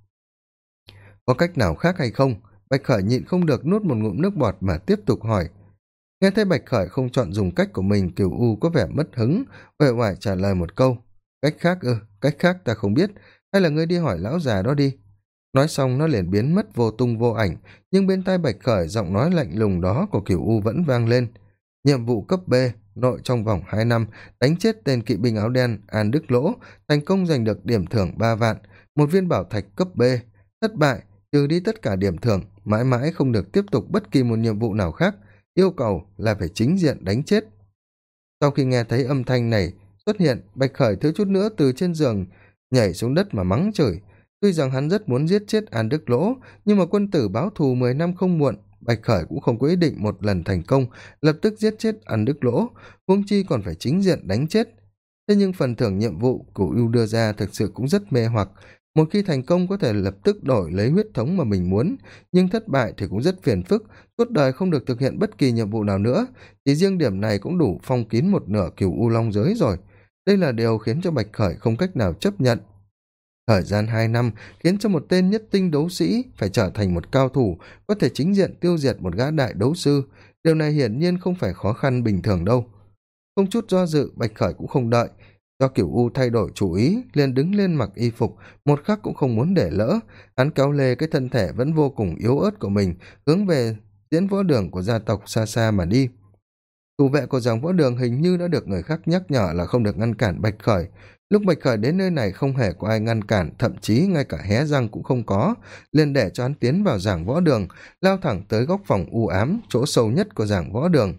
Có cách nào khác hay không? Bạch Khởi nhịn không được nuốt một ngụm nước bọt mà tiếp tục hỏi. Nghe thấy Bạch Khởi không chọn dùng cách của mình, Cửu U có vẻ mất hứng, uể oải trả lời một câu. Cách khác ư? Cách khác ta không biết, hay là ngươi đi hỏi lão già đó đi. Nói xong nó liền biến mất vô tung vô ảnh, nhưng bên tai Bạch Khởi giọng nói lạnh lùng đó của Cửu U vẫn vang lên. Nhiệm vụ cấp B, nội trong vòng 2 năm, đánh chết tên kỵ binh áo đen An Đức Lỗ, thành công giành được điểm thưởng 3 vạn, một viên bảo thạch cấp B. Thất bại, trừ đi tất cả điểm thưởng, mãi mãi không được tiếp tục bất kỳ một nhiệm vụ nào khác, yêu cầu là phải chính diện đánh chết. Sau khi nghe thấy âm thanh này xuất hiện, Bạch Khởi thiếu chút nữa từ trên giường nhảy xuống đất mà mắng chửi. Tuy rằng hắn rất muốn giết chết An Đức Lỗ, nhưng mà quân tử báo thù 10 năm không muộn, Bạch Khởi cũng không có ý định một lần thành công lập tức giết chết An Đức Lỗ, huống chi còn phải chính diện đánh chết. Thế nhưng phần thưởng nhiệm vụ Cửu U đưa ra thực sự cũng rất mê hoặc. Một khi thành công có thể lập tức đổi lấy huyết thống mà mình muốn, nhưng thất bại thì cũng rất phiền phức, suốt đời không được thực hiện bất kỳ nhiệm vụ nào nữa. Chỉ riêng điểm này cũng đủ phong kín một nửa Cửu U long giới rồi. Đây là điều khiến cho Bạch Khởi không cách nào chấp nhận. Thời gian 2 năm khiến cho một tên nhất tinh đấu sĩ phải trở thành một cao thủ, có thể chính diện tiêu diệt một gã đại đấu sư. Điều này hiển nhiên không phải khó khăn bình thường đâu. Không chút do dự, Bạch Khởi cũng không đợi cho Cửu U thay đổi chủ ý, liền đứng lên mặc y phục, một khắc cũng không muốn để lỡ. Hắn kéo lê cái thân thể vẫn vô cùng yếu ớt của mình, hướng về diễn võ đường của gia tộc xa xa mà đi. Thủ vệ của dòng võ đường hình như đã được người khác nhắc nhở là không được ngăn cản Bạch Khởi. Lúc Bạch Khởi đến nơi này không hề có ai ngăn cản, thậm chí ngay cả hé răng cũng không có, liền để cho hắn tiến vào giảng võ đường, lao thẳng tới góc phòng u ám, chỗ sâu nhất của giảng võ đường.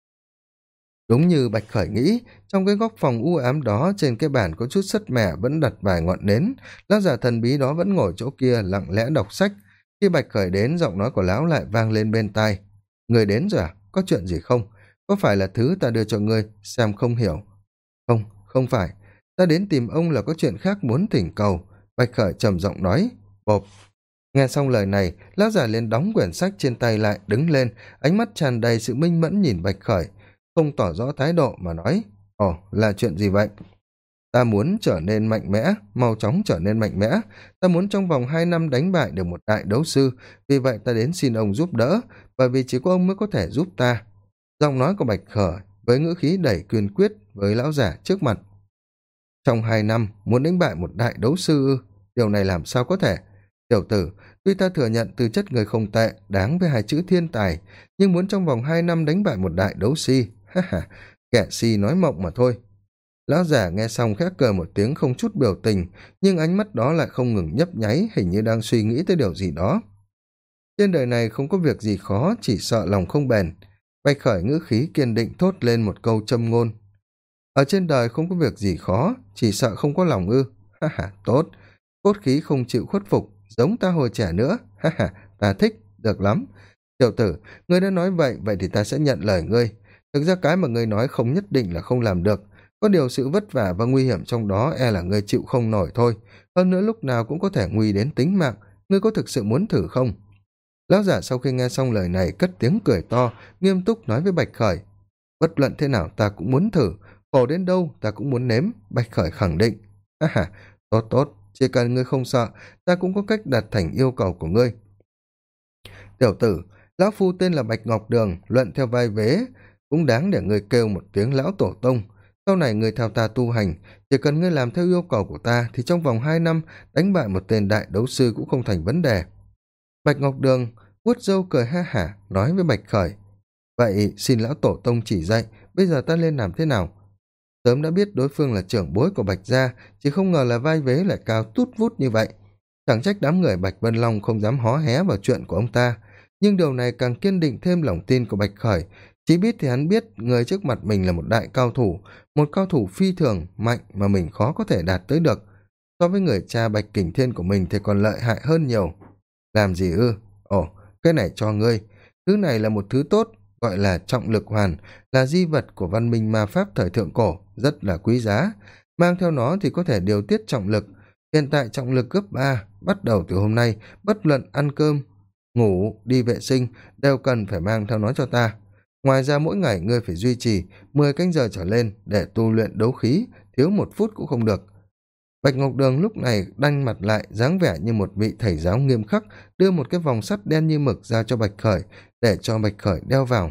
Đúng như Bạch Khởi nghĩ, trong cái góc phòng u ám đó, trên cái bàn có chút sứt mẻ vẫn đặt vài ngọn nến, lão già thần bí đó vẫn ngồi chỗ kia lặng lẽ đọc sách. Khi Bạch Khởi đến, giọng nói của lão lại vang lên bên tai. Người đến rồi à? Có chuyện gì không? Có phải là thứ ta đưa cho ngươi, xem không hiểu? Không, không phải. Ta đến tìm ông là có chuyện khác muốn thỉnh cầu. Bạch Khởi trầm giọng nói. Bộp. Nghe xong lời này, lão già liền đóng quyển sách trên tay lại, đứng lên, ánh mắt tràn đầy sự minh mẫn nhìn Bạch Khởi, không tỏ rõ thái độ mà nói. Ồ, là chuyện gì vậy? Ta muốn trở nên mạnh mẽ, mau chóng trở nên mạnh mẽ. Ta muốn trong vòng 2 năm đánh bại được một đại đấu sư, vì vậy ta đến xin ông giúp đỡ, bởi vì chỉ có ông mới có thể giúp ta. Giọng nói của Bạch Khởi với ngữ khí đầy kiên quyết với lão giả trước mặt. Trong 2 năm muốn đánh bại một đại đấu sư ư? Điều này làm sao có thể? Tiểu tử, tuy ta thừa nhận tư chất người không tệ, đáng với 2 chữ thiên tài, nhưng muốn trong vòng 2 năm đánh bại một đại đấu si, ha ha, kẻ si nói mộng mà thôi. Lão giả nghe xong khẽ cười một tiếng không chút biểu tình, nhưng ánh mắt đó lại không ngừng nhấp nháy, hình như đang suy nghĩ tới điều gì đó. Trên đời này không có việc gì khó, chỉ sợ lòng không bền. Bạch Khởi ngữ khí kiên định thốt lên một câu châm ngôn. Ở trên đời không có việc gì khó, chỉ sợ không có lòng ư. Ha ha, tốt. Cốt khí không chịu khuất phục, giống ta hồi trẻ nữa. Ha ha, ta thích, được lắm. Tiểu tử, ngươi đã nói vậy, vậy thì ta sẽ nhận lời ngươi. Thực ra cái mà ngươi nói không nhất định là không làm được. Có điều sự vất vả và nguy hiểm trong đó e là ngươi chịu không nổi thôi. Hơn nữa lúc nào cũng có thể nguy đến tính mạng. Ngươi có thực sự muốn thử không? Lão giả sau khi nghe xong lời này cất tiếng cười to, nghiêm túc nói với Bạch Khởi. Bất luận thế nào ta cũng muốn thử, khổ đến đâu ta cũng muốn nếm, Bạch Khởi khẳng định. Ha ha, Tốt tốt, chỉ cần ngươi không sợ, ta cũng có cách đạt thành yêu cầu của ngươi. Tiểu tử, lão phu tên là Bạch Ngọc Đường, luận theo vai vế, cũng đáng để ngươi kêu một tiếng lão tổ tông. Sau này ngươi theo ta tu hành, chỉ cần ngươi làm theo yêu cầu của ta thì trong vòng 2 năm đánh bại một tên đại đấu sư cũng không thành vấn đề. Bạch Ngọc Đường vuốt râu cười ha hả nói với Bạch Khởi, vậy xin lão tổ tông chỉ dạy, bây giờ ta nên làm thế nào? Sớm đã biết đối phương là trưởng bối của Bạch gia, chỉ không ngờ là vai vế lại cao tút vút như vậy. Chẳng trách đám người Bạch Vân Long không dám hó hé vào chuyện của ông ta, nhưng điều này càng kiên định thêm lòng tin của Bạch Khởi. Chỉ biết thì hắn biết người trước mặt mình là một đại cao thủ, một cao thủ phi thường mạnh mà mình khó có thể đạt tới được. So với người cha Bạch Kình Thiên của mình thì còn lợi hại hơn nhiều. Làm gì ư? Ồ, cái này cho ngươi. Thứ này là một thứ tốt, gọi là trọng lực hoàn, là di vật của văn minh ma pháp thời thượng cổ, rất là quý giá. Mang theo nó thì có thể điều tiết trọng lực. Hiện tại trọng lực gấp 3, bắt đầu từ hôm nay, bất luận ăn cơm, ngủ, đi vệ sinh, đều cần phải mang theo nó cho ta. Ngoài ra mỗi ngày ngươi phải duy trì 10 canh giờ trở lên để tu luyện đấu khí, thiếu 1 phút cũng không được. Bạch Ngọc Đường lúc này đanh mặt lại, dáng vẻ như một vị thầy giáo nghiêm khắc, đưa một cái vòng sắt đen như mực ra cho Bạch Khởi, để cho Bạch Khởi đeo vào.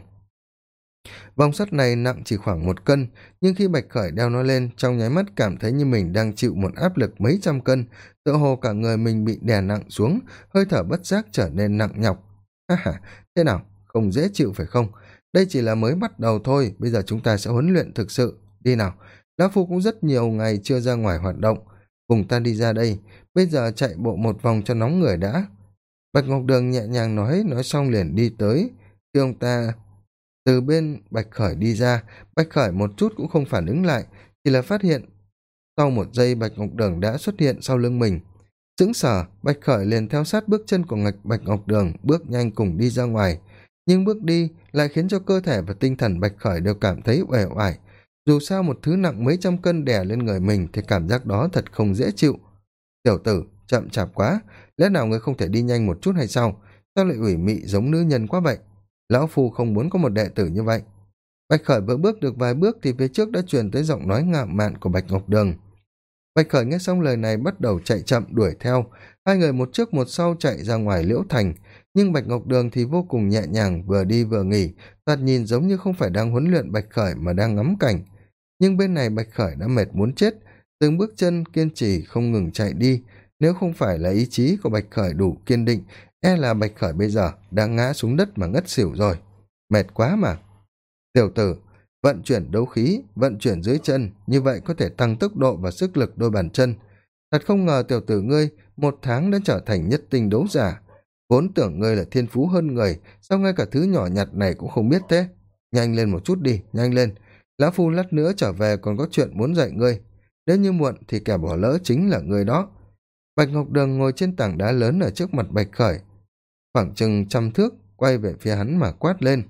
Vòng sắt này nặng chỉ khoảng 1 cân, nhưng khi Bạch Khởi đeo nó lên, trong nháy mắt cảm thấy như mình đang chịu một áp lực mấy trăm cân, tựa hồ cả người mình bị đè nặng xuống, hơi thở bất giác trở nên nặng nhọc. Ha ha, thế nào, không dễ chịu phải không? Đây chỉ là mới bắt đầu thôi, bây giờ chúng ta sẽ huấn luyện thực sự. Đi nào, lão phu cũng rất nhiều ngày chưa ra ngoài hoạt động, cùng ta đi ra đây, bây giờ chạy bộ một vòng cho nóng người đã. Bạch Ngọc Đường nhẹ nhàng nói xong liền đi tới. Khi ông ta từ bên Bạch Khởi đi ra, Bạch Khởi một chút cũng không phản ứng lại, chỉ là phát hiện sau 1 giây Bạch Ngọc Đường đã xuất hiện sau lưng mình. Sững sờ, Bạch Khởi liền theo sát bước chân của Bạch Ngọc Đường, bước nhanh cùng đi ra ngoài, nhưng bước đi lại khiến cho cơ thể và tinh thần Bạch Khởi đều cảm thấy uể oải. Dù sao một thứ nặng mấy trăm cân đè lên người mình thì cảm giác đó thật không dễ chịu. Tiểu tử, chậm chạp quá, lẽ nào ngươi không thể đi nhanh một chút hay sao? Sao lại ủy mị giống nữ nhân quá vậy? Lão phu không muốn có một đệ tử như vậy. Bạch Khởi vừa bước được vài bước thì phía trước đã truyền tới giọng nói ngạo mạn của Bạch Ngọc Đường. Bạch Khởi nghe xong lời này bắt đầu chạy chậm đuổi theo, hai người một trước một sau chạy ra ngoài Liễu Thành, nhưng Bạch Ngọc Đường thì vô cùng nhẹ nhàng, vừa đi vừa nghỉ, thoạt nhìn giống như không phải đang huấn luyện Bạch Khởi mà đang ngắm cảnh. Nhưng bên này Bạch Khởi đã mệt muốn chết, từng bước chân kiên trì không ngừng chạy đi, nếu không phải là ý chí của Bạch Khởi đủ kiên định, e là Bạch Khởi bây giờ đang ngã xuống đất mà ngất xỉu rồi. Mệt quá mà. Tiểu tử, vận chuyển đấu khí, vận chuyển dưới chân, như vậy có thể tăng tốc độ và sức lực đôi bàn chân. Thật không ngờ tiểu tử ngươi 1 tháng đã trở thành nhất tinh đấu giả. Vốn tưởng ngươi là thiên phú hơn người, sao ngay cả thứ nhỏ nhặt này cũng không biết thế? Nhanh lên một chút đi, nhanh lên. Lão phu lát nữa trở về còn có chuyện muốn dạy ngươi. Nếu như muộn thì kẻ bỏ lỡ chính là ngươi đó. Bạch Ngọc Đường ngồi trên tảng đá lớn ở trước mặt Bạch Khởi, khoảng chừng 100 thước, quay về phía hắn mà quát lên.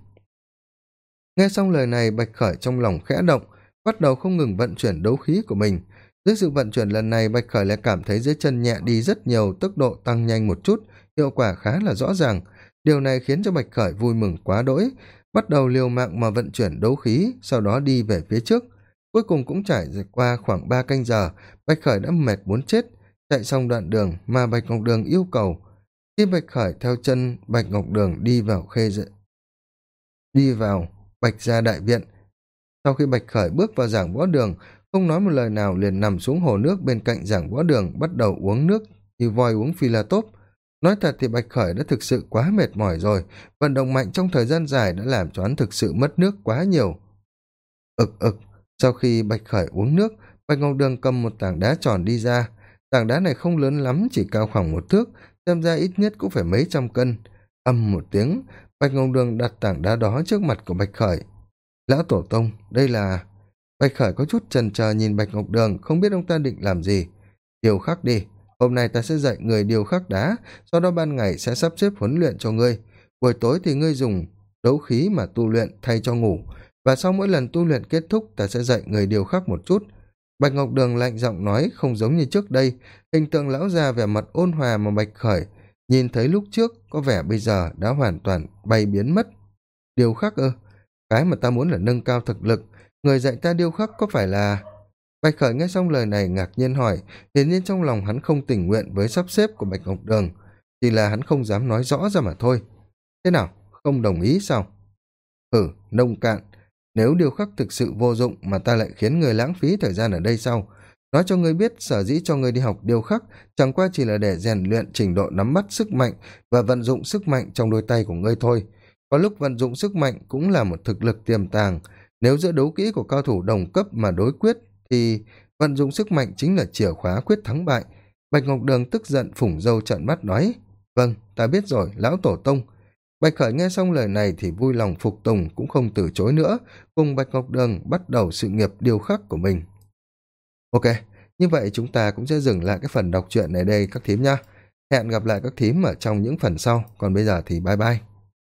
Nghe xong lời này, Bạch Khởi trong lòng khẽ động, bắt đầu không ngừng vận chuyển đấu khí của mình. Dưới sự vận chuyển lần này, Bạch Khởi lại cảm thấy dưới chân nhẹ đi rất nhiều, tốc độ tăng nhanh một chút, hiệu quả khá là rõ ràng. Điều này khiến cho Bạch Khởi vui mừng quá đỗi, bắt đầu liều mạng mà vận chuyển đấu khí, sau đó đi về phía trước. Cuối cùng cũng trải qua khoảng 3 canh giờ, Bạch Khởi đã mệt muốn chết, chạy xong đoạn đường mà Bạch Ngọc Đường yêu cầu. Khi Bạch Khởi theo chân Bạch Ngọc Đường đi vào Bạch gia đại viện. Sau khi Bạch Khởi bước vào giảng võ đường, không nói một lời nào liền nằm xuống hồ nước bên cạnh giảng võ đường, bắt đầu uống nước như voi uống phi la tốp. Nói thật thì Bạch Khởi đã thực sự quá mệt mỏi rồi, vận động mạnh trong thời gian dài đã làm cho hắn thực sự mất nước quá nhiều. Ực. Sau khi Bạch Khởi uống nước, Bạch Ngọc Đường cầm một tảng đá tròn đi ra. Tảng đá này không lớn lắm, chỉ cao khoảng 1 thước, xem ra ít nhất cũng phải mấy trăm cân. Ầm một tiếng, Bạch Ngọc Đường đặt tảng đá đó trước mặt của Bạch Khởi. Lão tổ tông, đây là... Bạch Khởi có chút chần chờ nhìn Bạch Ngọc Đường, không biết ông ta định làm gì. Điều khắc đi, hôm nay ta sẽ dạy người điều khắc đá, sau đó ban ngày sẽ sắp xếp huấn luyện cho ngươi. Buổi tối thì ngươi dùng đấu khí mà tu luyện thay cho ngủ, và sau mỗi lần tu luyện kết thúc ta sẽ dạy người điều khắc một chút. Bạch Ngọc Đường lạnh giọng nói, không giống như trước đây, hình tượng lão già vẻ mặt ôn hòa mà Bạch Khởi nhìn thấy lúc trước có vẻ bây giờ đã hoàn toàn bay biến mất. Điều khắc ư? Cái mà ta muốn là nâng cao thực lực, người dạy ta điêu khắc có phải là... Bạch khởi nghe xong lời này ngạc nhiên hỏi, hiển nhiên trong lòng hắn không tình nguyện với sắp xếp của Bạch Ngọc Đường, chỉ là hắn không dám nói rõ ra mà thôi. Thế nào, không đồng ý sao? Nông cạn, nếu điều khắc thực sự vô dụng mà ta lại khiến người lãng phí thời gian ở đây sau. Nói cho ngươi biết, sở dĩ cho ngươi đi học điều khắc chẳng qua chỉ là để rèn luyện trình độ nắm bắt sức mạnh và vận dụng sức mạnh trong đôi tay của ngươi thôi. Có lúc vận dụng sức mạnh cũng là một thực lực tiềm tàng. Nếu giữa đấu kỹ của cao thủ đồng cấp mà đối quyết thì vận dụng sức mạnh chính là chìa khóa quyết thắng bại. Bạch Ngọc Đường tức giận phủng râu trợn mắt nói: Vâng, ta biết rồi, lão tổ tông. Bạch khởi nghe xong lời này thì vui lòng phục tùng, cũng không từ chối nữa, cùng Bạch Ngọc Đường bắt đầu sự nghiệp điêu khắc của mình. Ok, như vậy chúng ta cũng sẽ dừng lại cái phần đọc truyện này đây các thím nhá. Hẹn gặp lại các thím ở trong những phần sau, còn bây giờ thì bye bye.